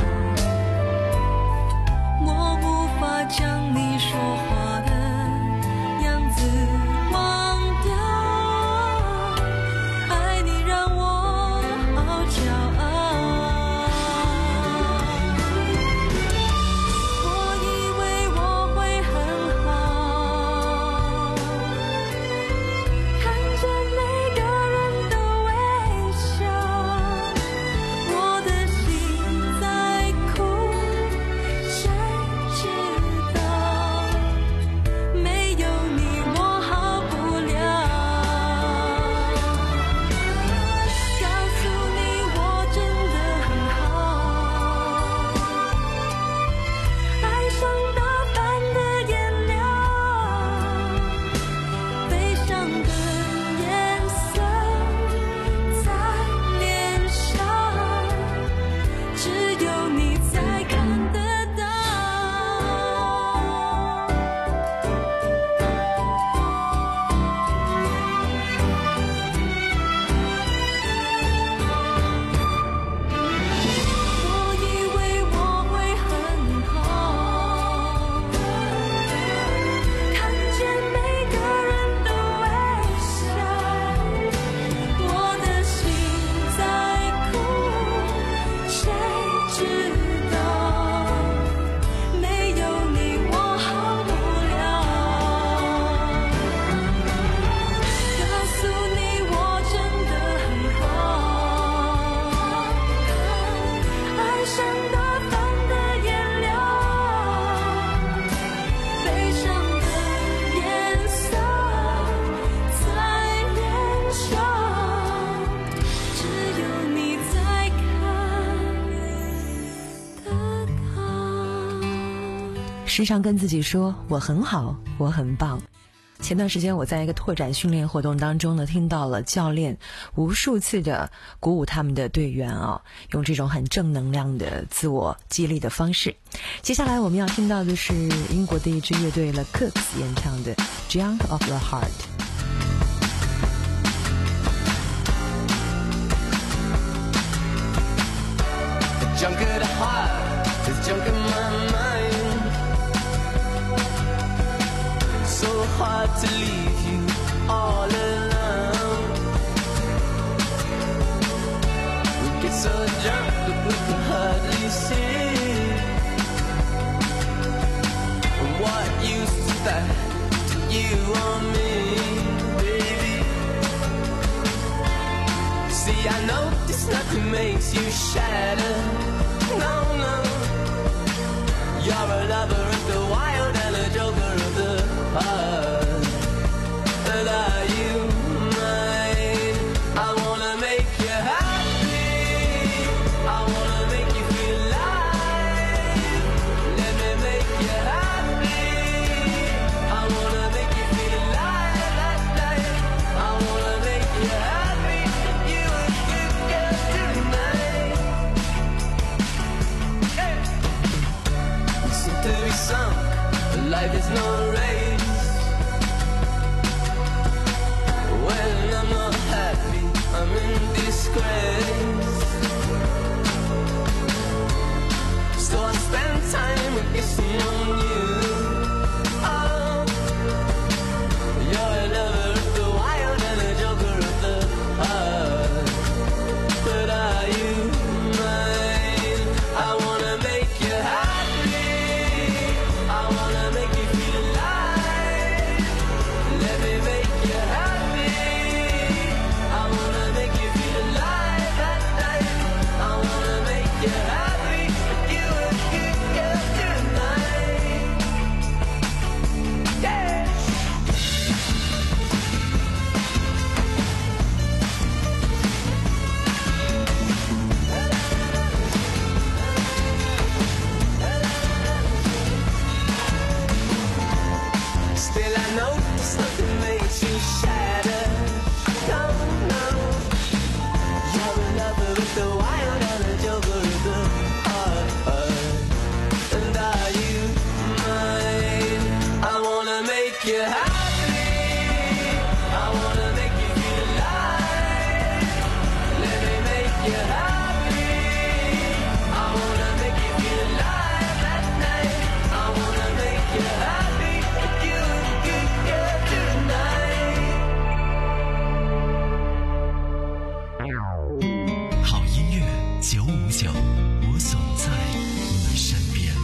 我无法将你说话的样子忘掉，爱你让我好骄傲。我以为我会很好，看着每个人的微笑，我的心在哭，谁知道没有你我好不了。告诉你我真的很好，爱上打扮的颜料，悲伤的颜色在脸上，只有你才看得到。我以为我会很好，看见每个人的微笑，我的心在哭，谁知道没有你我好不了。告诉你我真的很好，爱上打扮的颜料，悲伤的颜色在脸上，只有你才看得到。 时常跟自己说我很好，我很棒。前段时间我在一个拓展训练活动当中呢，听到了教练无数次的鼓舞他们的队员啊，用这种很正能量的自我激励的方式。接下来我们要听到的是英国的一支乐队 The Cooks 演唱的 Junk of the Heart。 Junk of the heart is junk in my mind. So hard to leave you all alone. We get so drunk that we can hardly see. What use is that to you or me, baby? See, I know this nothing makes you shatter. No, no. You're a lover of the wild and a joker of the heart. But are you mine? I wanna make you happy. I wanna make you feel alive. Let me make you happy. I wanna make you feel alive, alive, alive. I wanna make you happy. You a good girl tonight. Hey. You seem to be sunk, but life is no race. When I'm not happy, I'm in disgrace. So I spend time with kissing on you. Oh, you're a lover of the wild and a joker of the heart. But are you mine? I wanna make you happy. I wanna make you feel alive. Let me make you happy. I wanna make you feel alive, alive. I wanna make you happy. You a good girl tonight. Yeah. Still I know something makes you shatter. No, no. You're a lover with the wild and a joker with the heart. And are you mine? I wanna make make you happy. I wanna make you feel alive. Let me make you happy. I wanna make you feel alive at night. I wanna make you happy. You look good, girl, tonight. 好音乐九五九，我总在你身边。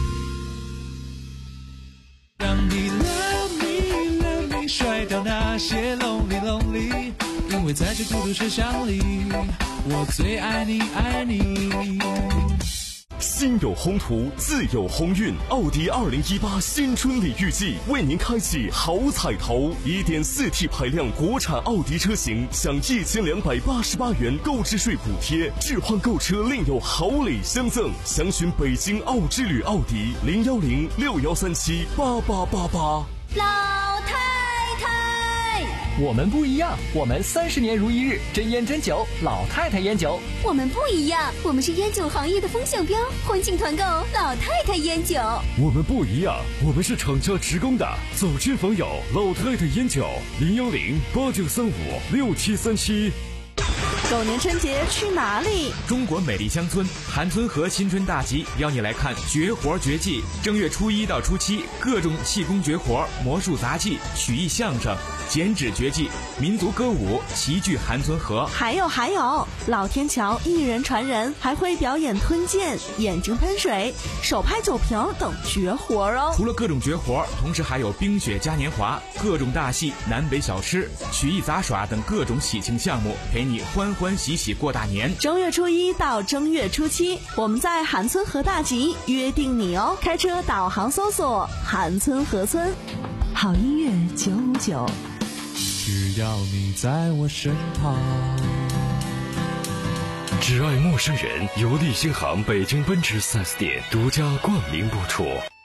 让你 love me love me 甩掉那些 lonely lonely， 因为在这孤独车厢里，我最爱你爱你。 心有宏图，自有鸿运。奥迪二零一八新春礼遇季为您开启好彩头， 一点四 T 排量国产奥迪车型享一千两百八十八元购置税补贴，置换购车另有好礼相赠。详询北京奥之旅奥迪零幺零六幺三七八八八八。 老太太， 我们不一样，我们三十年如一日，真烟真酒，老太太烟酒。 我们不一样，我们是烟酒行业的风向标，欢庆团购老太太烟酒。 我们不一样，我们是厂家直供的，走亲访友老太太烟酒零幺零八九三五六七三七。 狗年春节去哪里？ 中国美丽乡村韩村河新春大集邀你来看绝活绝技。正月初一到初七，各种气功绝活、魔术杂技、曲艺相声、剪纸绝技、民族歌舞齐聚韩村河。 还有还有，老天桥一人传人，还会表演吞剑、眼睛喷水、手拍酒瓶等绝活哦。 除了各种绝活，同时还有冰雪嘉年华、各种大戏、南北小吃、曲艺杂耍等各种喜庆项目，陪你欢欢喜喜过大年。 正月初一到正月初七，我们在韩村河大集约定你哦。开车导航搜索韩村河村。 好音乐九五九， 只要你在我身旁。 只爱陌生人由利星行北京奔驰 四 S 店独家冠名播出。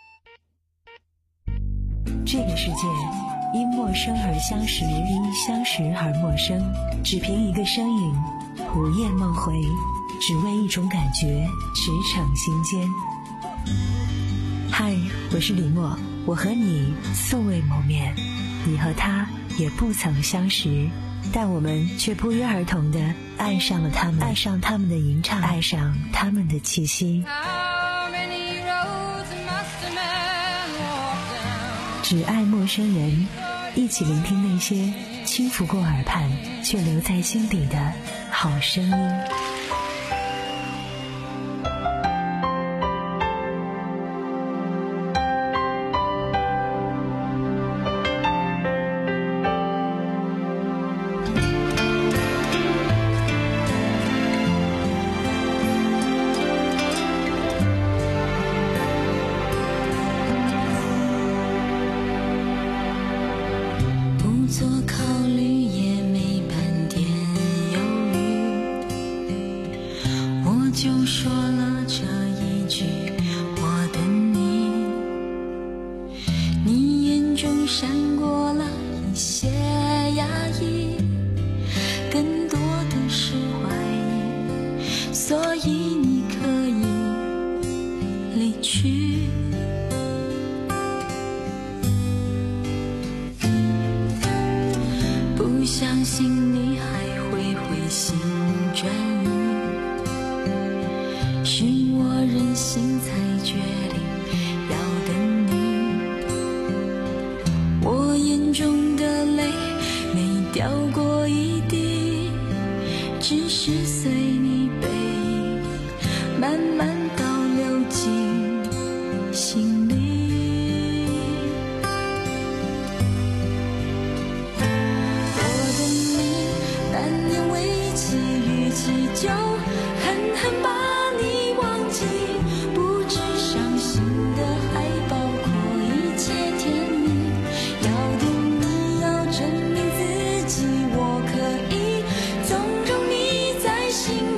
这个世界因陌生而相识，因相识而陌生，只凭一个身影，午夜梦回，只为一种感觉，驰骋心间。嗨，我是李默，我和你素未谋面，你和他也不曾相识，但我们却不约而同地爱上了他们，爱上他们的吟唱，爱上他们的气息。只爱陌生人，一起聆听那些轻拂过耳畔却留在心底的好声音。 做考虑也没半点犹豫，我就说了这一句我等你，你眼中闪过了一些压抑，更多的是怀疑，所以你可以离去。不相信你还会回心转意，是我任性才决定要等你。我眼中的泪没掉过一滴，只是随你背影慢慢倒流进心里。就狠狠把你忘记，不止伤心的还包括一切甜蜜。要等你要证明自己，我可以纵容你在心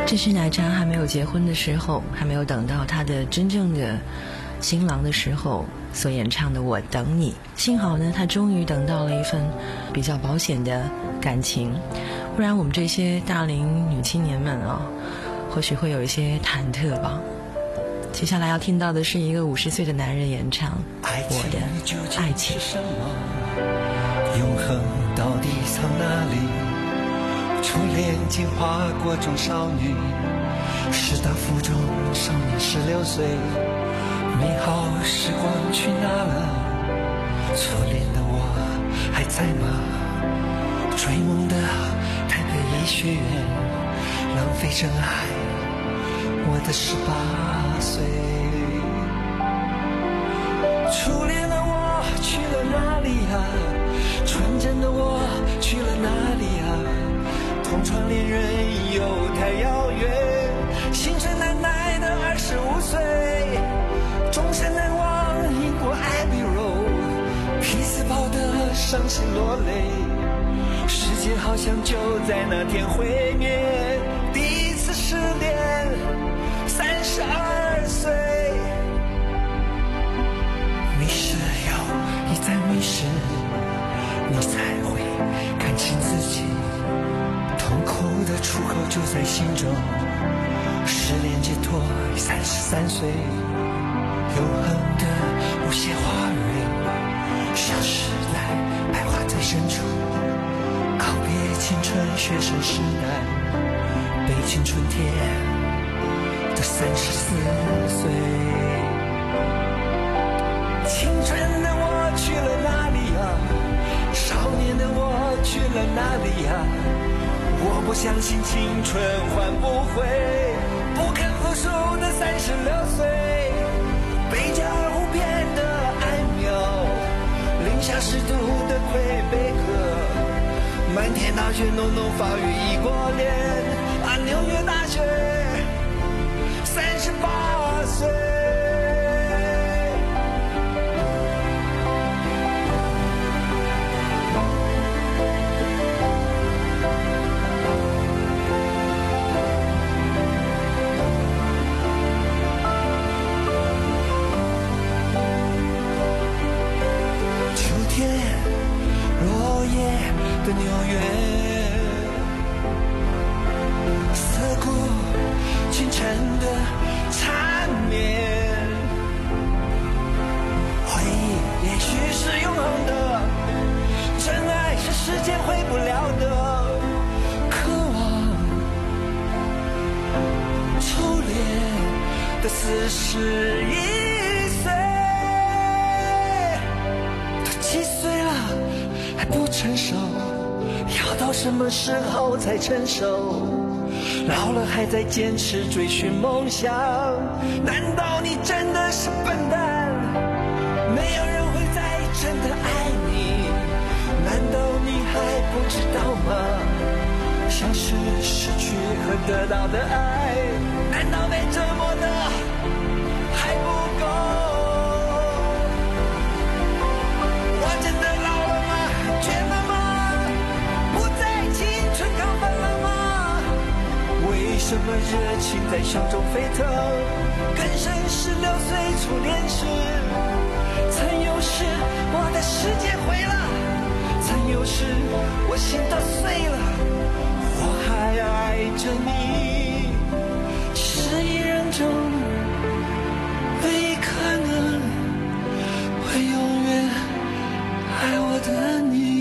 这是哪吒还没有结婚的时候，还没有等到他的真正的新郎的时候所演唱的《我等你》。幸好呢，他终于等到了一份比较保险的感情，不然我们这些大龄女青年们啊，或许会有一些忐忑吧。接下来要听到的是一个五十岁的男人演唱《我的爱情》。 永恒到底藏哪里？初恋进化过中少女，师大附中少年十六岁，美好时光去哪了？初恋的我还在吗？追梦的台北医学院，浪费真爱我的十八岁。初恋的我去了哪里啊？纯真的我去了哪里啊？同窗恋人又太遥远，青春难耐的二十五岁，终身难忘英国 Abbey Road， 匹兹堡的伤心落泪，世界好像就在那天毁灭。第一次失恋，三十二岁，迷失又一再迷失，你才会看清自己。痛苦的出口就在心中，失恋解脱三十三岁，永恒的无邪花蕊，消失在白桦最深处，告别青春学生时代，北京春天的三十四岁。青春的我去了哪里啊？少年的我去了哪里啊？我不相信青春换不回，不肯服输的三十六岁，贝加尔湖边的爱苗，零下十度的魁北克，漫天大雪，浓浓法语异国恋啊，纽约大学，三十八岁。的纽约，涩谷清晨的缠绵，回忆也许是永恒的，真爱是时间毁不了的，渴望初恋的四十一岁，都几岁了还不成熟，要到什么时候才成熟？老了还在坚持追寻梦想，难道你真的是笨蛋？没有人会再真的爱你，难道你还不知道吗？像是失去和得到的爱，难道被折磨的还不够？我真的老了吗？倦了吗？不再青春亢奋了吗？为什么热情在胸中沸腾？更深十六岁初恋时，曾有时我的世界毁了，曾有时我心都碎了，我还爱着你，是一人中唯一可能会永远爱我的你。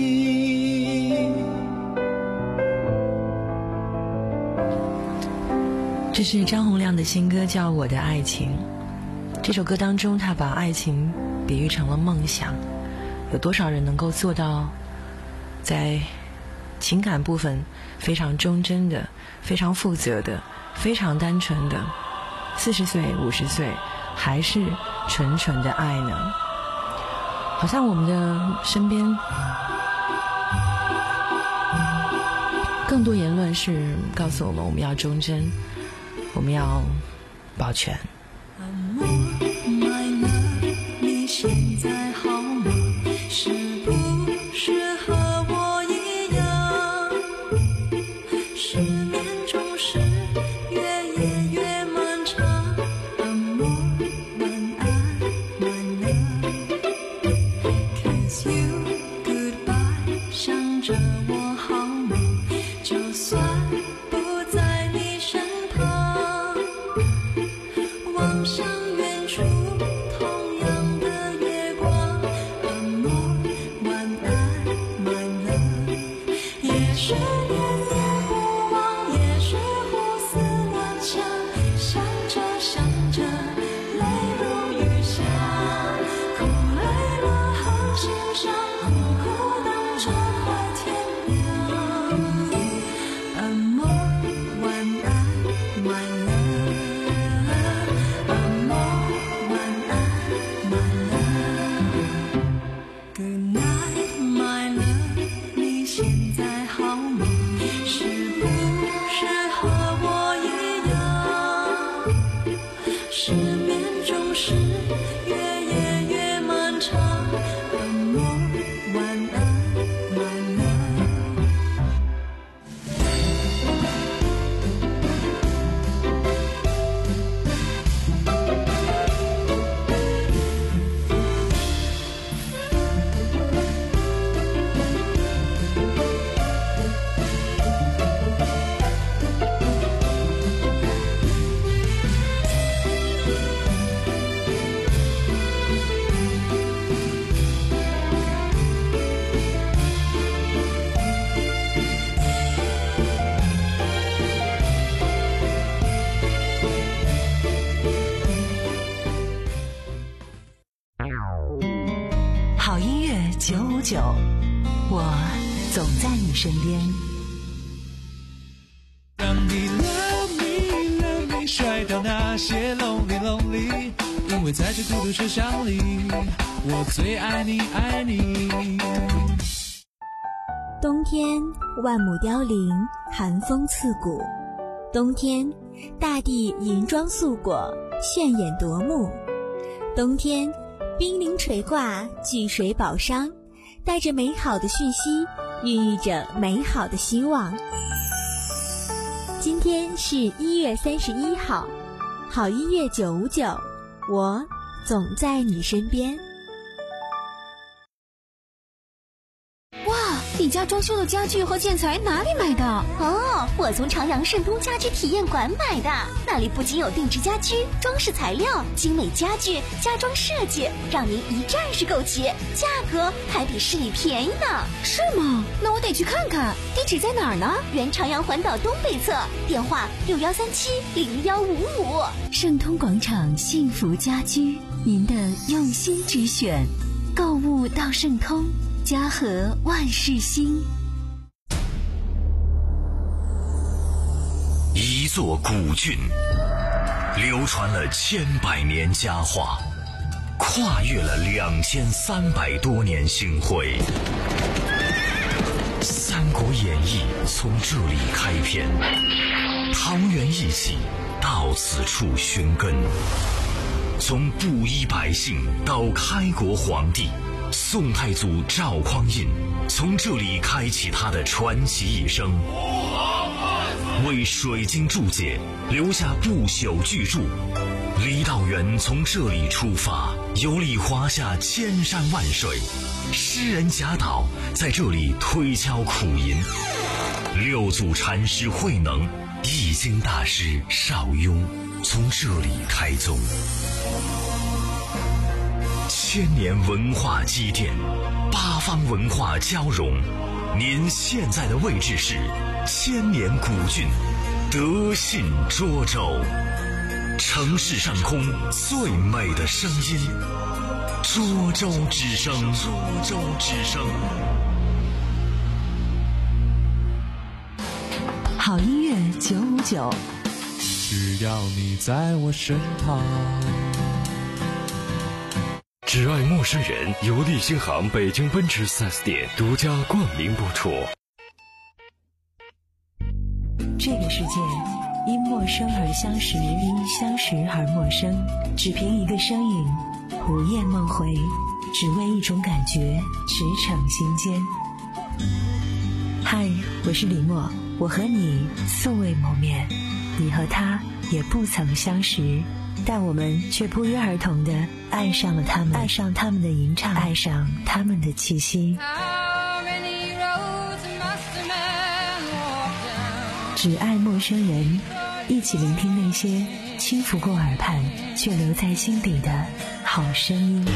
这是张洪量的新歌，叫《我的爱情》。这首歌当中，他把爱情比喻成了梦想。有多少人能够做到在情感部分非常忠贞的、非常负责的、非常单纯的，四十岁、五十岁还是纯纯的爱呢？好像我们的身边更多言论是告诉我们，我们要忠贞，我们要保全。 你现在好吗？是不是和我一样？失恋总是越着我好吗？就算不在你身旁，望向远处同样的夜光。安莫晚安 my love， 也许念念不忘，也许胡思乱想，想着想着泪如雨下，哭累了和心伤，苦苦等着快天亮。安莫晚安 my love， 安莫晚安 my love。Good night my love， 你现在好吗？是不是和我一样，失眠总是越夜越漫长。安莫晚安 my love。 好音乐九五九，我总在你身边。 让你 love me love me， 甩掉那些 lonely lonely， 因为在这孤独车厢里，我最爱你爱你。 冬天万木凋零，寒风刺骨。冬天大地银装素裹，炫眼夺目。冬天冰凌垂挂，聚水宝商，带着美好的讯息，孕育着美好的希望。今天是一月三十一号，好音乐九五九，我总在你身边。 哇，你家装修的家具和建材哪里买的？哦，我从长阳盛通家居体验馆买的。那里不仅有定制家居、装饰材料、精美家具、家装设计，让您一站式购齐，价格还比市里便宜呢。是吗？那我得去看看。地址在哪儿呢？原长阳环岛东北侧，电话六幺三七零幺五五。 盛通广场幸福家居，您的用心之选。购物到盛通，家和万事兴。 一座古郡，流传了千百年佳话，跨越了两千三百多年星辉。《三国演义》从这里开篇，桃园义气到此处寻根。从布衣百姓到开国皇帝，宋太祖赵匡胤从这里开启他的传奇一生，为水晶注解留下不朽巨著。李道元从这里出发，游历华夏千山万水。诗人贾岛在这里推敲苦吟，六祖禅师慧能、易经大师邵雍从这里开宗。千年文化积淀，八方文化交融。您现在的位置是千年古郡德信涿州，城市上空最美的声音，涿州之声。涿州之声。 好音乐九五九， 只要你在我身旁。 只爱陌生人，由利星行北京奔驰 四 S 店独家冠名播出。 这个世界因陌生而相识，因相识而陌生。只凭一个身影，午夜梦回，只为一种感觉，驰骋心间。嗨，我是李默，我和你素未谋面，你和他也不曾相识，但我们却不约而同地爱上了他们，爱上他们的吟唱，爱上他们的气息。 How many roads 只爱陌生人，一起聆听那些轻拂过耳畔却留在心底的好声音。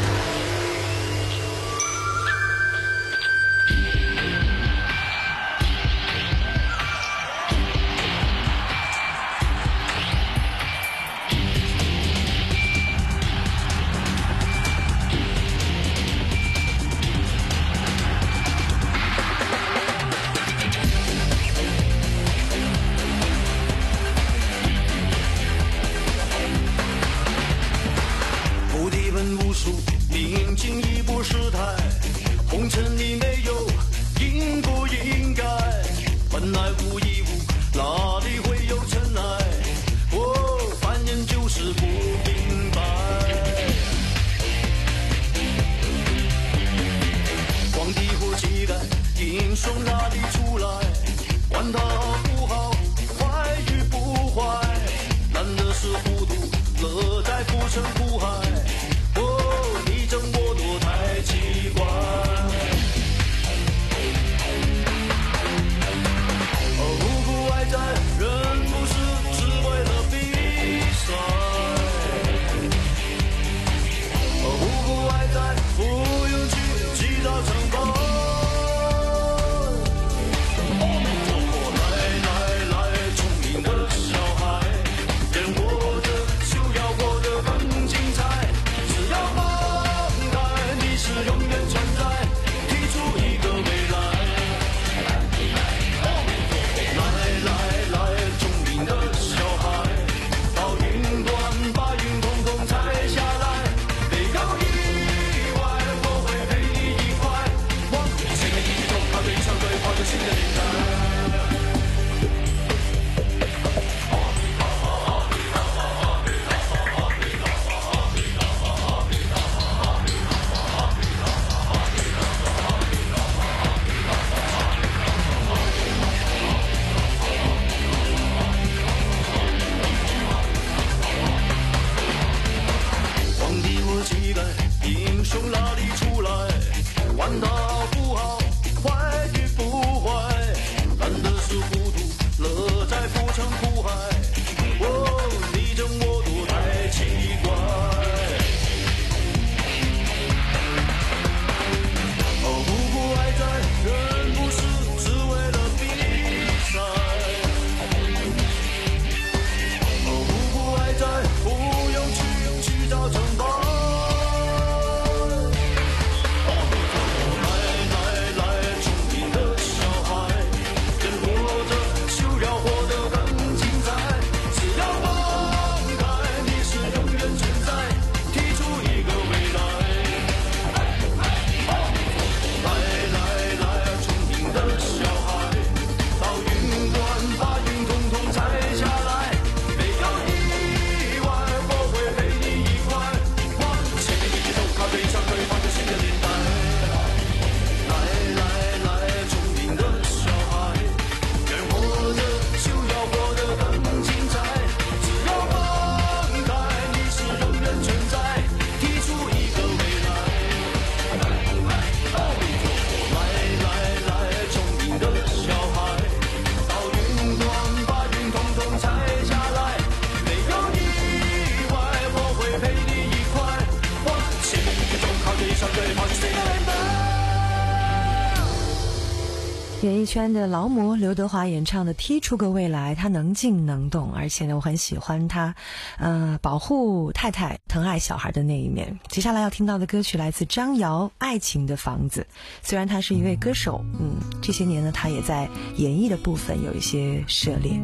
演艺圈的劳模刘德华演唱的《踢出个未来》，他能静能动，而且呢，我很喜欢他，呃，保护太太、疼爱小孩的那一面。接下来要听到的歌曲来自张瑶，《爱情的房子》。虽然他是一位歌手，嗯，这些年呢，他也在演艺的部分有一些涉猎。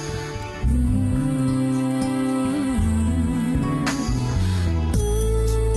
Ooh.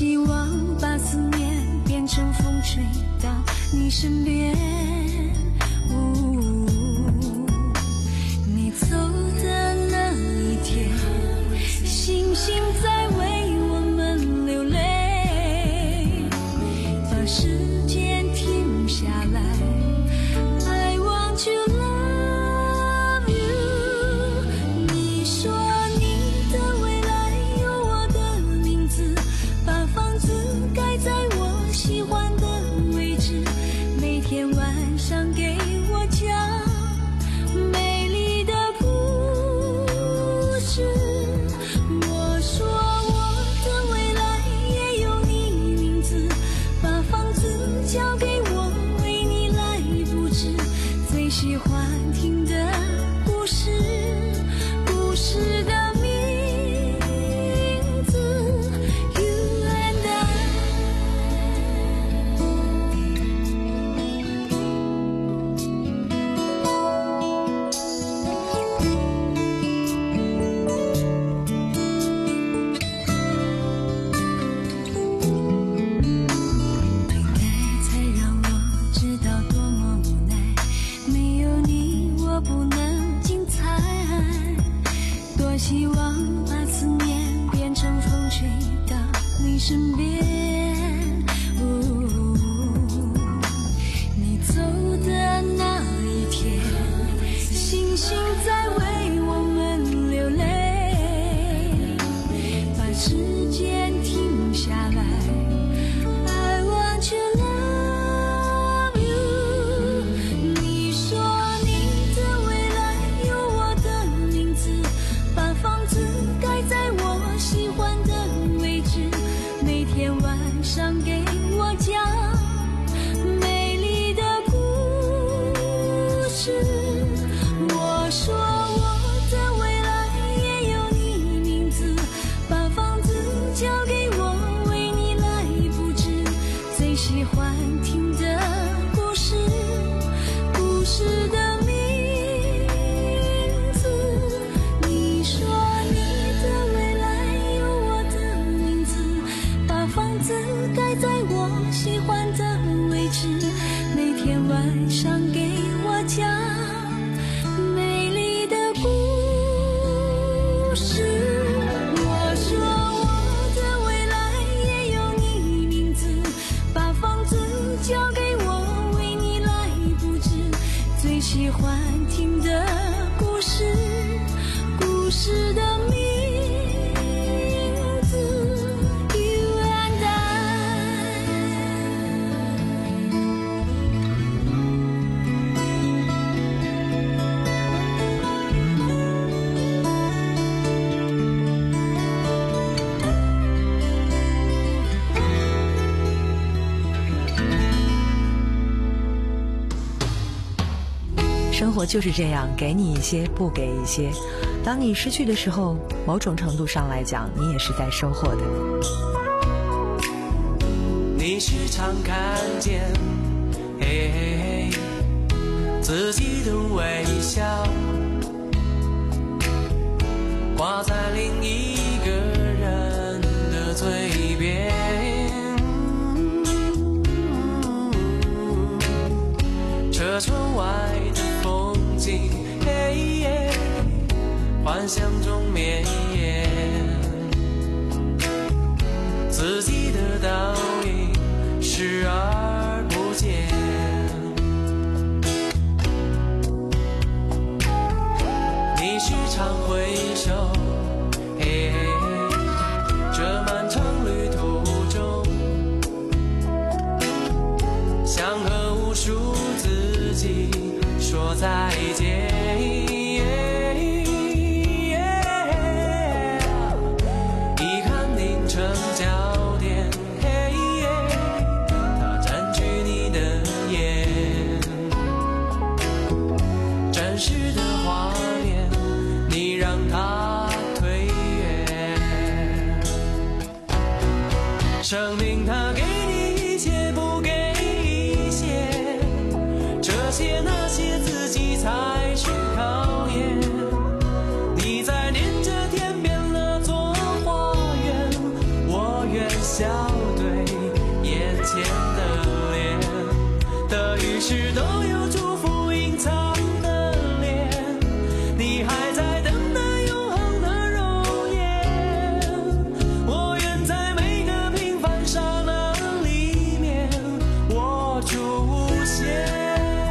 希望把思念变成风吹到你身边。哦，你走的那一天，星星在为我们流泪，把时间停下来。I want you love you。你说你的未来有我的名字，把房子盖在我喜欢的位置，每天晚上给我讲美丽的故事。我说我的未来也有你名字，把房子交给我，为你来布置，最喜欢听的故事，故事的名字 You and I。 对待才让我知道多么无奈，没有你我不能精彩，多希望把思念变成风吹到你身边。哦，你走的那一天，星星在为我们流泪，把时间停下来。I want you love you。你说你的未来有我的名字，把房子盖在我喜欢的位置，每天晚上给我讲美丽的故事。我说我的未来也有你名字，把房子交给我，为你来布置，最喜欢听的故事，故事的名字。你说你的未来有我的名字，把房子盖在我喜欢的位置，每天晚上给我讲美丽的故事。我说我的未来也有你名字，把房子交给我，为你来布置，最喜欢听的故事，故事的名字 You and I。 生活就是这样，给你一些，不给一些。当你失去的时候，某种程度上来讲，你也是在收获的。 你时常看见，嘿嘿嘿，自己的微笑挂在另一个人的嘴边。车窗外的风景，嘿耶，幻想中绵延，自己的倒影视而不见。你时常回首，嘿嘿嘿，这漫长旅途中，想和无数自己说再见。遗憾凝成焦点，嘿耶，它占据你的眼。真实的画面，你让它推远。生命它给你一切，不给一些，这些那些自己才是考验。你在念着天边那座花园，我愿笑。 前的脸的于是都有祝福隐藏的脸，你还在等待永恒的容颜，我愿在每个平凡刹那里面我出现。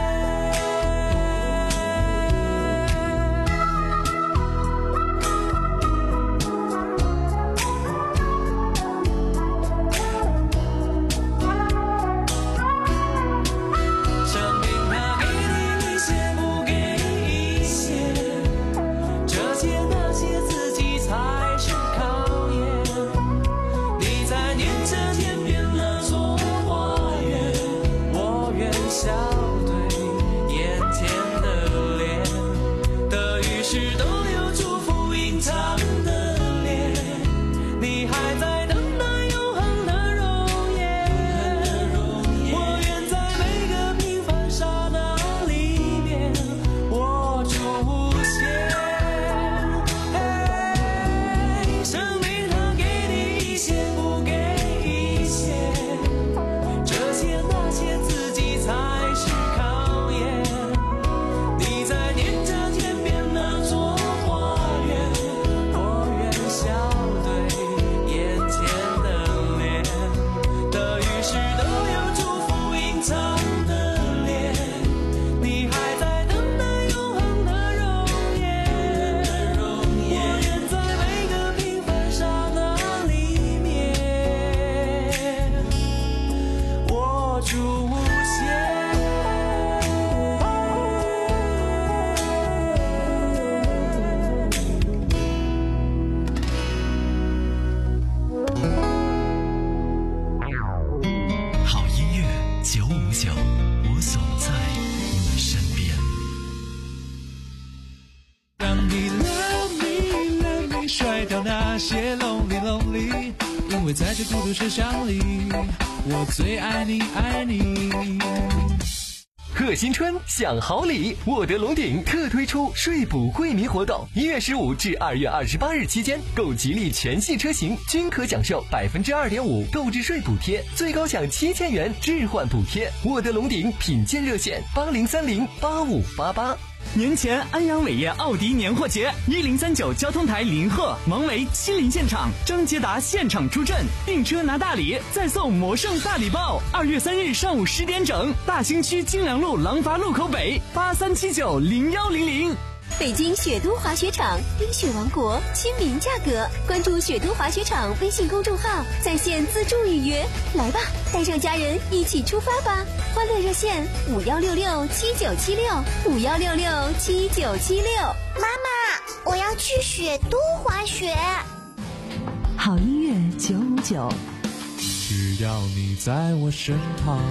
因为在这孤独车厢里，我最爱你爱你。 贺新春享好礼，沃德龙鼎特推出税补惠民活动，一月十五至二月二十八日期间，购吉利全系车型均可享受百分之二点五购置税补贴，最高享七千元置换补贴。沃德龙鼎品鉴热线八零三零八五八八。 年前安阳伟业奥迪年货节，一零三九交通台临贺王维亲临现场，张捷达现场出阵，订车拿大礼，再送魔圣大礼包。二月三日上午十点整，大兴区金良路廊坊路口北八三七九零幺零零。 北京雪都滑雪场，冰雪王国，亲民价格。关注雪都滑雪场微信公众号，在线自助预约。来吧，带上家人一起出发吧！欢乐热线五幺六六七九七六五幺六六七九七六。 妈妈，我要去雪都滑雪。 好音乐九五九， 只要你在我身旁。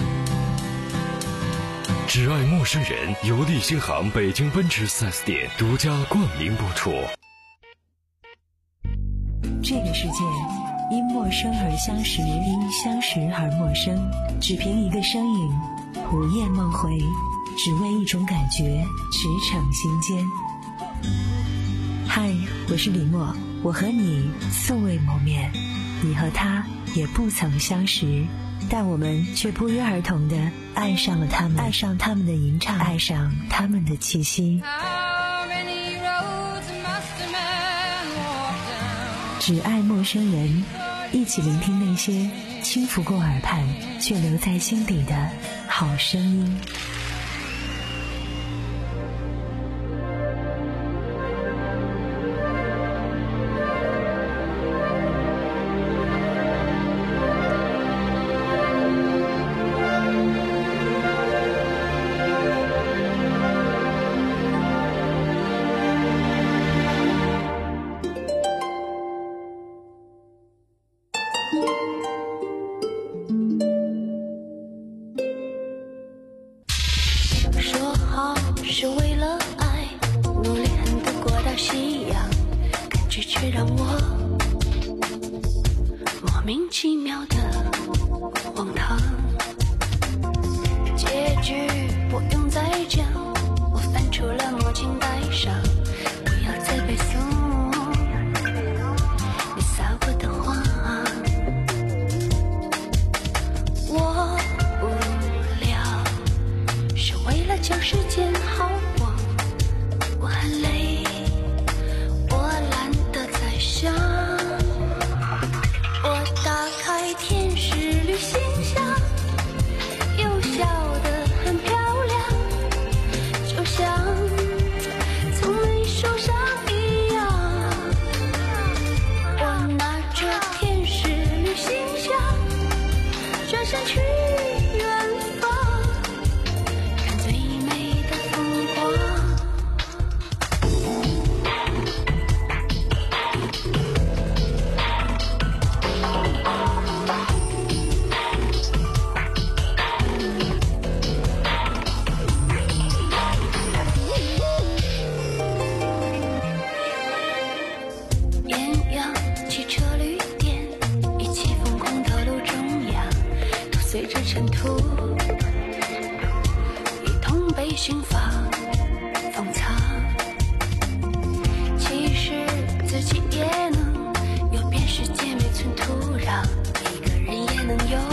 只爱陌生人由利星行北京奔驰 四 S 店独家冠名播出。 这个世界因陌生而相识，因相识而陌生，只凭一个身影，午夜梦回，只为一种感觉，驰骋心间。嗨，我是李默，我和你素未谋面，你和他也不曾相识，但我们却不约而同地爱上了他们，爱上他们的吟唱，爱上他们的气息。只爱陌生人，一起聆听那些轻拂过耳畔却留在心底的好声音。 是为了爱，努力恨得过到夕阳，感觉却让我莫名其妙的荒唐。结局不用再讲，我翻出了墨镜戴上，不要再背诵你撒过的谎。 想去远方，看最美的风光。艳阳汽车旅店，一起疯狂到路中央，都随着尘土一同被寻访封藏。其实自己也能有遍世界每寸土壤，一个人也能有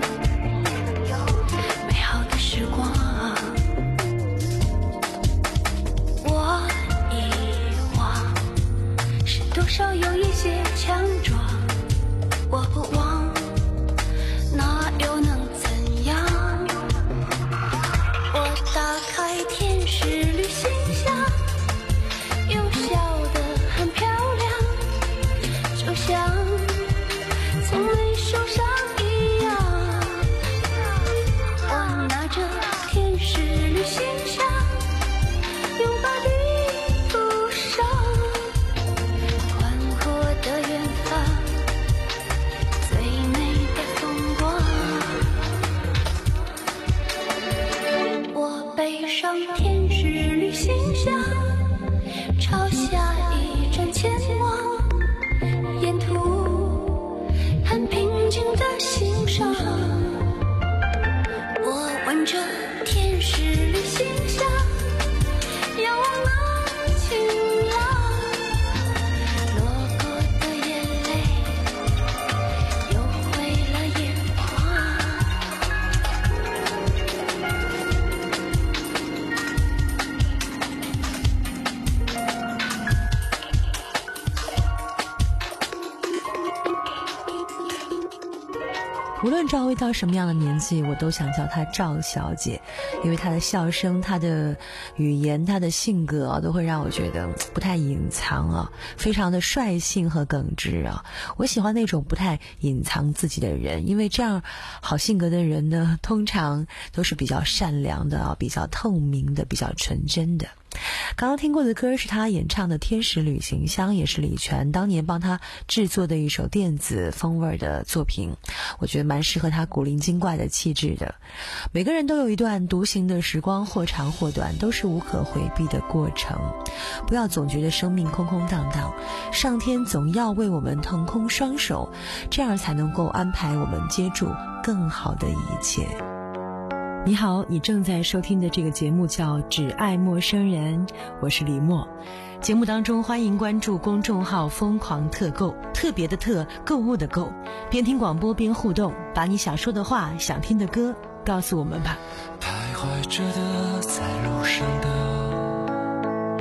美好的时光。我遗忘是多少有一些强壮，我不忘，那又能怎样？我打开天使旅行箱，又笑得很漂亮，就像从没受伤一样。我拿着天使旅行箱，拥抱地图上宽阔的远方，最美的风光。我背上天使旅行箱，朝下一站前往，沿途很平静的欣赏。我闻着天使旅行箱，遥望那晴朗，落过的眼泪又回了眼眶。 无论赵薇到什么样的年纪，我都想叫她赵小姐，因为她的笑声、她的语言、她的性格啊，都会让我觉得不太隐藏啊，非常的率性和耿直啊。我喜欢那种不太隐藏自己的人，因为这样好性格的人呢，通常都是比较善良的啊，比较透明的，比较纯真的。刚刚听过的歌是他演唱的《天使旅行箱》，也是李泉当年帮他制作的一首电子风味的作品，我觉得蛮适合他古灵精怪的气质的。每个人都有一段独行的时光，或长或短，都是无可回避的过程。不要总觉得生命空空荡荡，上天总要为我们腾空双手，这样才能够安排我们接住更好的一切。你好，你正在收听的这个节目叫《只爱陌生人》，我是李默。节目当中欢迎关注公众号疯狂特购，特别的特，购物的购，边听广播边互动，把你想说的话、想听的歌告诉我们吧。 徘徊着的，在路上的，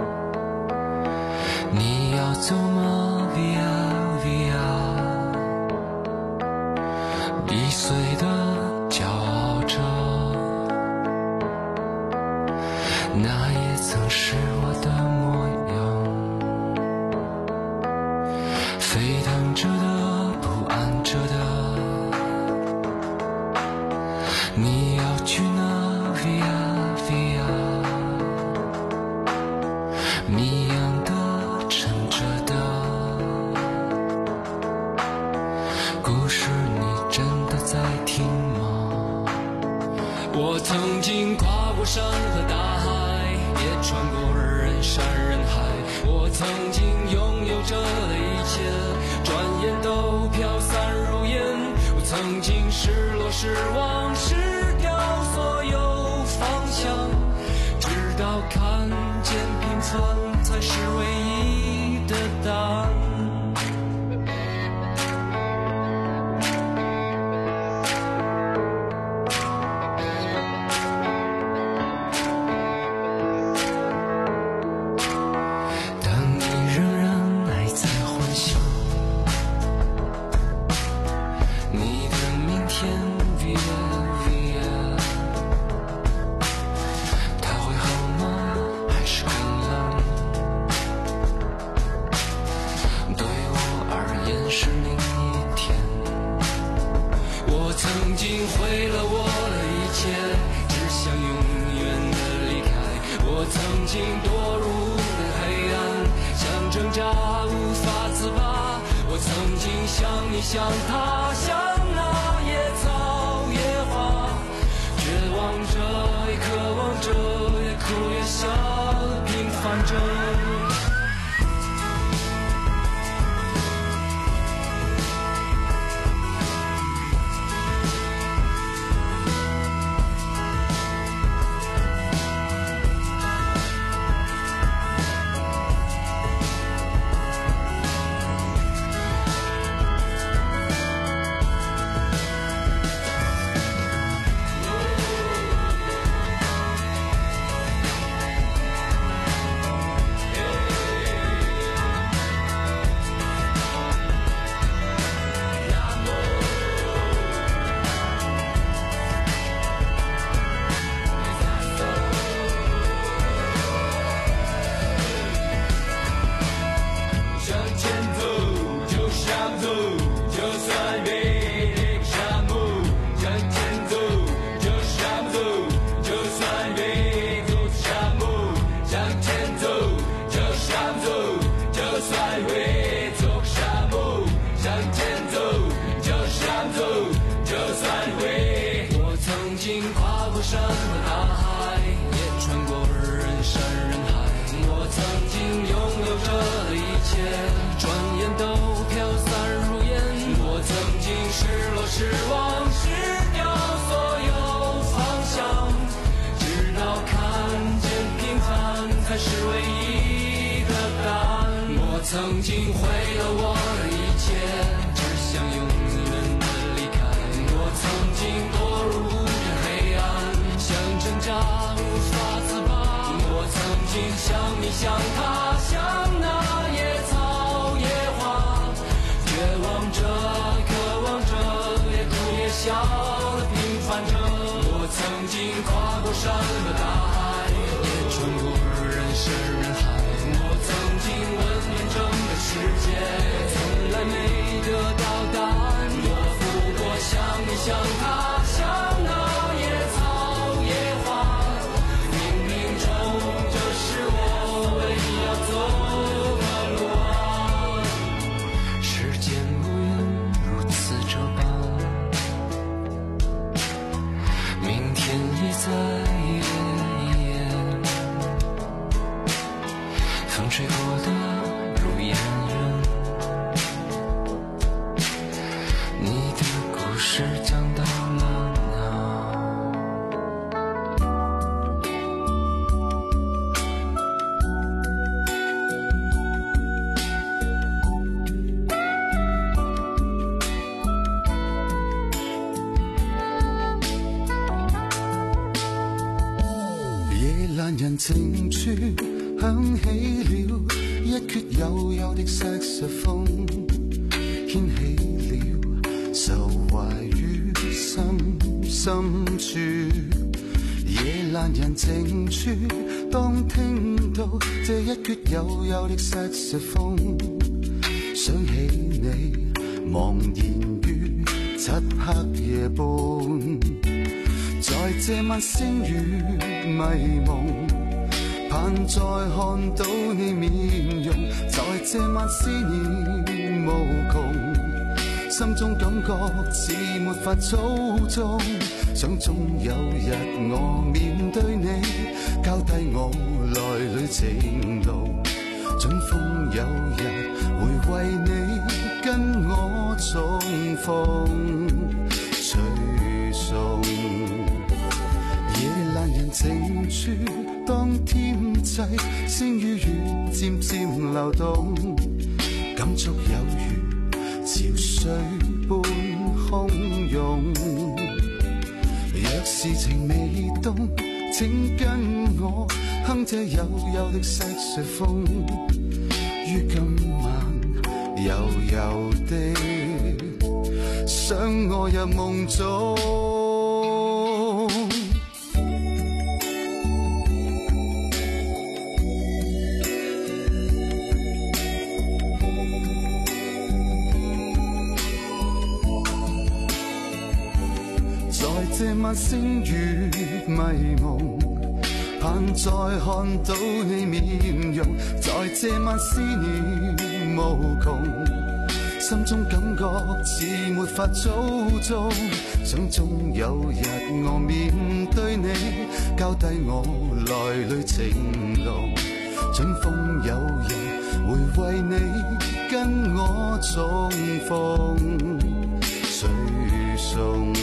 你要走吗 ？Via Via， 易碎的骄傲着，那也曾是我的模样，沸腾着的，不安着的，你要去哪 ？Via Via， 谜样的，沉着的，故事你真的在听吗？我曾经跨过山和大海，也穿过人山人海，我曾经拥有着的一切，转眼都飘散如烟。我曾经失落失望失掉所有方向，直到看见平凡才是唯一的答案。 我曾经毁了我的一切，只想永远的离开。我曾经堕入的黑暗，想挣扎无法自拔。我曾经像你像他，像那野草野花，绝望着也渴望着，也哭也笑，平凡着。曾经毁了我的一切，只想永远的离开。我曾经堕入这黑暗，想挣扎无法自拔。我曾经像你像他，像那野草野花，绝望着渴望着，也哭也笑的平凡着。我曾经跨过山和大海，也穿过人山人海。我曾经问整个世界，从来没得到答案。我不过像你像他，像那野草野花，冥冥中这是我唯一要走的路啊。时间无言如此这般，明天已在眼前，风吹过的嫣然，你的故事讲到了哪？ 夜阑人靜處響起了一闕幽幽的色士風，牽起了愁懷於心深處。夜闌人靜處，當聽到這一闕幽幽的色士風，想起你茫然於漆黑夜半，在這晚星雨迷蒙，盼再看到你面容，在這晚思念無窮，心中感覺似沒法操縱，想終有日我面對你，交低我來旅程路，準風有日會為你跟我重逢隨送。夜闌人靜處，當天際星與月漸漸流動，感觸有如潮水般洶湧。若是情未凍，請跟我哼這幽幽的色士風，於今晚柔柔的想我入夢中。 这晚星月迷蒙，盼再看到你面容，在这晚思念无穷，心中感觉似没法操纵，想终有日我面对你，交低我来旅情路，准风有人会为你跟我重逢，谁送